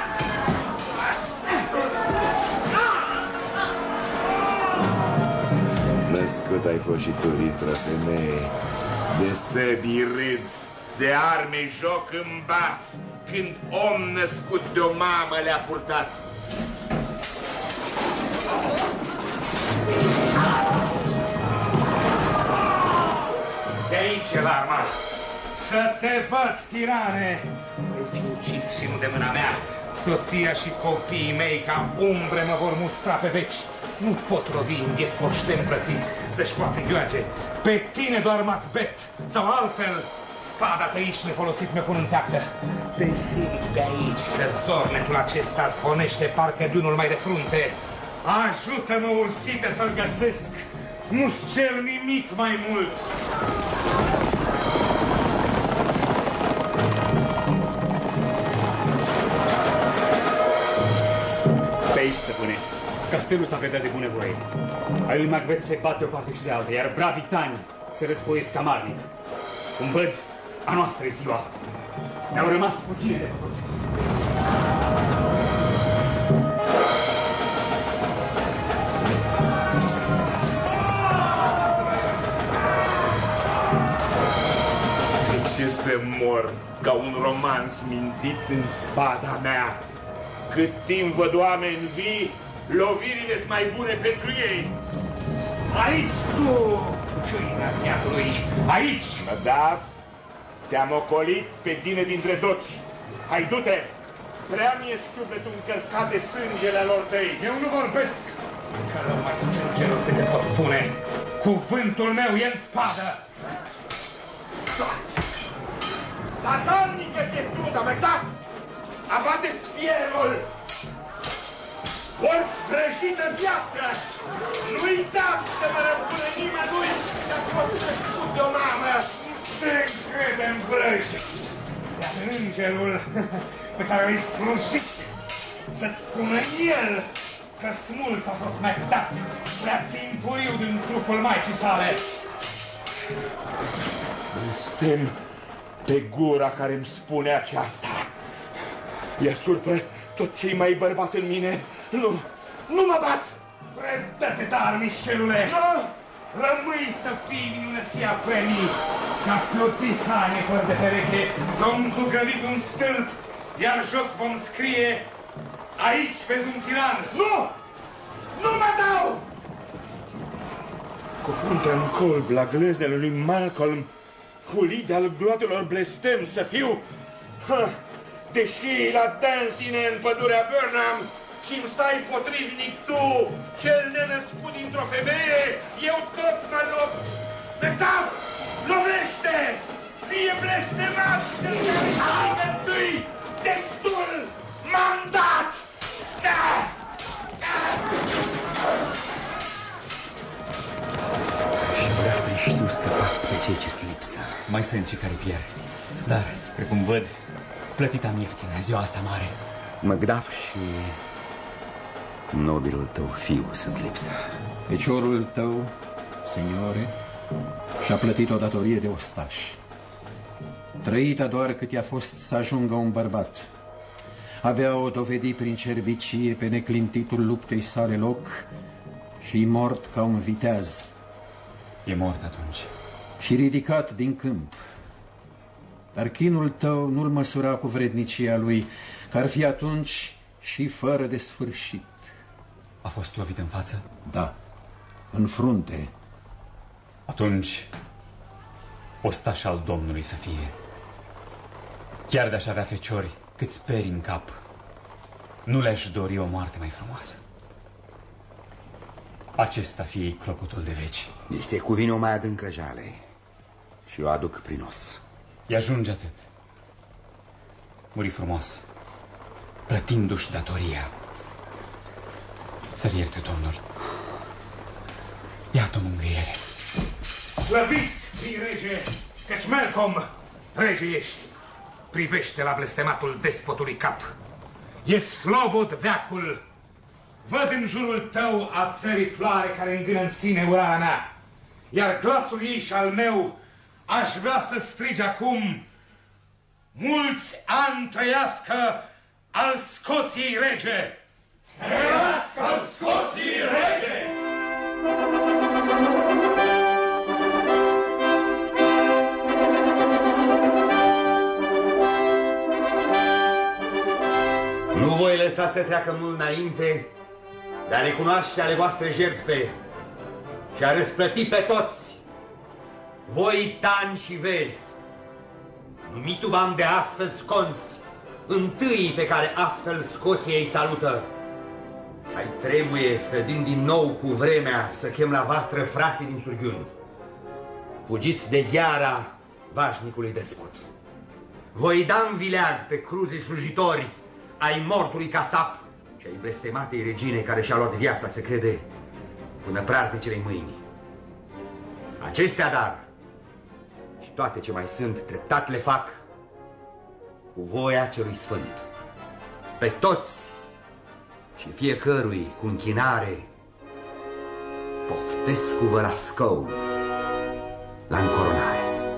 Născut ai fost și tu, ritră femeie. De săbii râd, de arme joc îmi bat, când om născut de o mamă le-a purtat. De aici e l'arma. Să te văd, tirane! Vei fi ucis și nu de mâna mea. Soția și copiii mei ca umbre mă vor mustra pe veci. Nu pot rovi în descoșteni plătiți să-și poată gheoage. Pe tine doar Macbeth, sau altfel, spada tăiși nefolosit mi-o pun în teacă. Te simt pe aici că zornetul acesta zvonește parcă de unul mai de frunte. Ajută-mă, ursite, să-l găsesc. Nu-ți cer nimic mai mult. Pe aici, stăpâne. Castelul s-a predat de bunăvoie. Ai lui Macbeth se bate o parte și de alta, iar bravii tani se războiesc amarnic. Cum văd, a noastră e ziua. Ne-au rămas puține de făcut. De ce să mor ca un roman mintit în spada mea? Cât timp văd oameni vii, lovirile sunt mai bune pentru ei. Aici tu, câina neatului, aici! Mădaf, te-am ocolit pe tine dintre toți. Hai, du-te! Prea mi-e sufletul încărcat de sângele lor tăi. Eu nu vorbesc, că rău mai sângeros decât tot spune. Cuvântul meu e în spadă. Satalnică ți-e truda, Macbeth! Abateți fierul! Ori vrăjită viață! Nu uitați să mă răpună nimănui și-a fost născut de o mamă! Se încrede în vrăji! Iar îngerul pe care l-ai slujit să-ți spună el că smuls a fost Macbeth prea timpuriu din trupul maicii sale! Blestem pe gura care îmi spune aceasta. Ea surpă tot ce-i mai bărbat în mine. Nu mă bat! Predă-te, dar, mișelule! Rămâi să fii minunăția premii, ca plutihane fără de pereche, vom zugări pe un stâlp, iar jos vom scrie, aici vezi un tiran. Nu! Nu mă dau! Cu fruntea în colb la gleznele lui Malcolm, hulit de-al gloatelor blestem să fiu, deși la dansine în pădurea Burnham și-mi stai potrivnic tu, cel nenăscut dintr-o femeie, eu tot mă lupt. Macbeth, lovește! Fie blestemat cel care strigă întâi! Destul! M-am dat! Și vrea să-i știu scăpați pe cei ce-s lipsă. Mai sunt cei care pierd. Dar, precum văd, plătit am ieftin ziua asta mare. Macbeth și nobilul tău fiu sunt lipsă. Feciorul tău, seniore, și-a plătit o datorie de ostaș. Trăita doar cât i-a fost să ajungă un bărbat. Avea-o dovedi prin cerbicie pe neclintitul luptei sale loc și mort ca un viteaz. E mort atunci. Și ridicat din câmp. Dar chinul tău nu-l măsura cu vrednicia lui, că ar fi atunci și fără de sfârșit. A fost lovit în față? Da, în frunte. Atunci, ostaș al Domnului să fie. Chiar de-aș avea feciori cât speri în cap, nu le-aș dori o moarte mai frumoasă. Acesta fie clopotul de veci. Îi se cuvine o mai adâncă jale și o aduc prin os. I-ajunge atât. muri frumos, plătindu-și datoria. Să-l ierte, Domnul. Iată o mângâiere. Slăvit fii, rege, căci Malcolm, rege ești. Privește la blestematul despotului cap. E slobod veacul. Văd în jurul tău a țării floare care îngână în sine urana, iar glasul ei și al meu aș vrea să strige acum: mulți ani trăiască al Scoției rege! Trăiască al Scoției rege! Nu voi lăsa să treacă mult înainte de a recunoaște ale voastre jertfe și a răsplăti pe toți, voi tani și veri. Numitu-v-am de astăzi conți, întâi pe care astfel Scoția îi salută. Mai trebuie să din nou cu vremea să chem la vatră frații din Surghiun. Fugiți de gheara vașnicului despot. Voi da în vileag pe cruzii slujitori ai mortului Casap și ai blestematei regine care și-a luat viața, se crede, până praznicele mâinii. Acestea, dar, și toate ce mai sunt, treptat le fac cu voia celui sfânt. Pe toți și fiecărui cu închinare poftesc-vă la scău, la încoronare.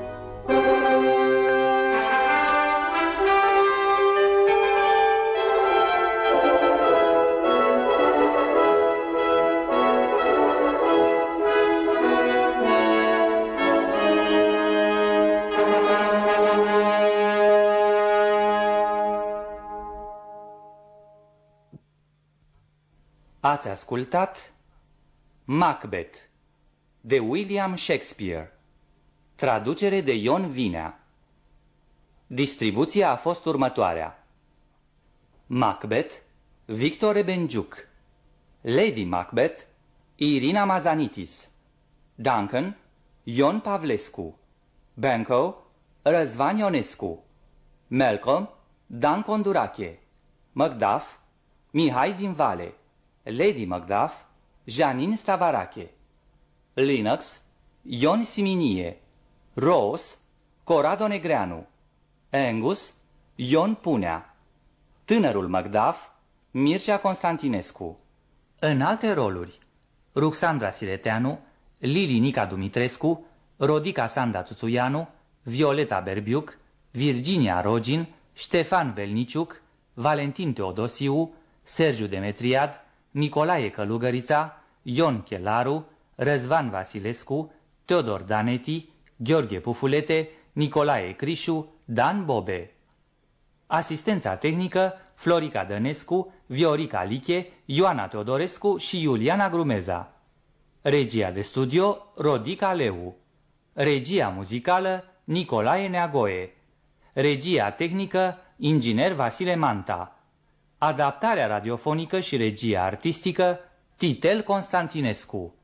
Ați ascultat Macbeth de William Shakespeare, traducere de Ion Vinea. Distribuția a fost următoarea: Macbeth, Victor Rebenjuc; Lady Macbeth, Irina Mazanitis; Duncan, Ion Pavlescu; Banquo, Răzvan Ionescu; Malcolm, Dan Condurache; Macduff, Mihai din Vale; Lady Macduff, Janine Stavarache; Lennox, Ion Siminie; Rose, Corrado Negreanu; Angus, Ion Punea; tânărul Macduff, Mircea Constantinescu. În alte roluri: Ruxandra Sileteanu, Lili Nica Dumitrescu, Rodica Sanda Țuțuianu, Violeta Berbiuc, Virginia Rogin, Ștefan Velniciuc, Valentin Teodosiu, Sergiu Demetriad, Nicolae Călugărița, Ion Chelaru, Răzvan Vasilescu, Teodor Daneti, Gheorghe Pufulete, Nicolae Crișu, Dan Bobe. Asistența tehnică: Florica Dănescu, Viorica Liche, Ioana Teodorescu și Iuliana Grumeza. Regia de studio: Rodica Leu. Regia muzicală: Nicolae Neagoe. Regia tehnică: inginer Vasile Manta. Adaptarea radiofonică și regia artistică: Titel Constantinescu.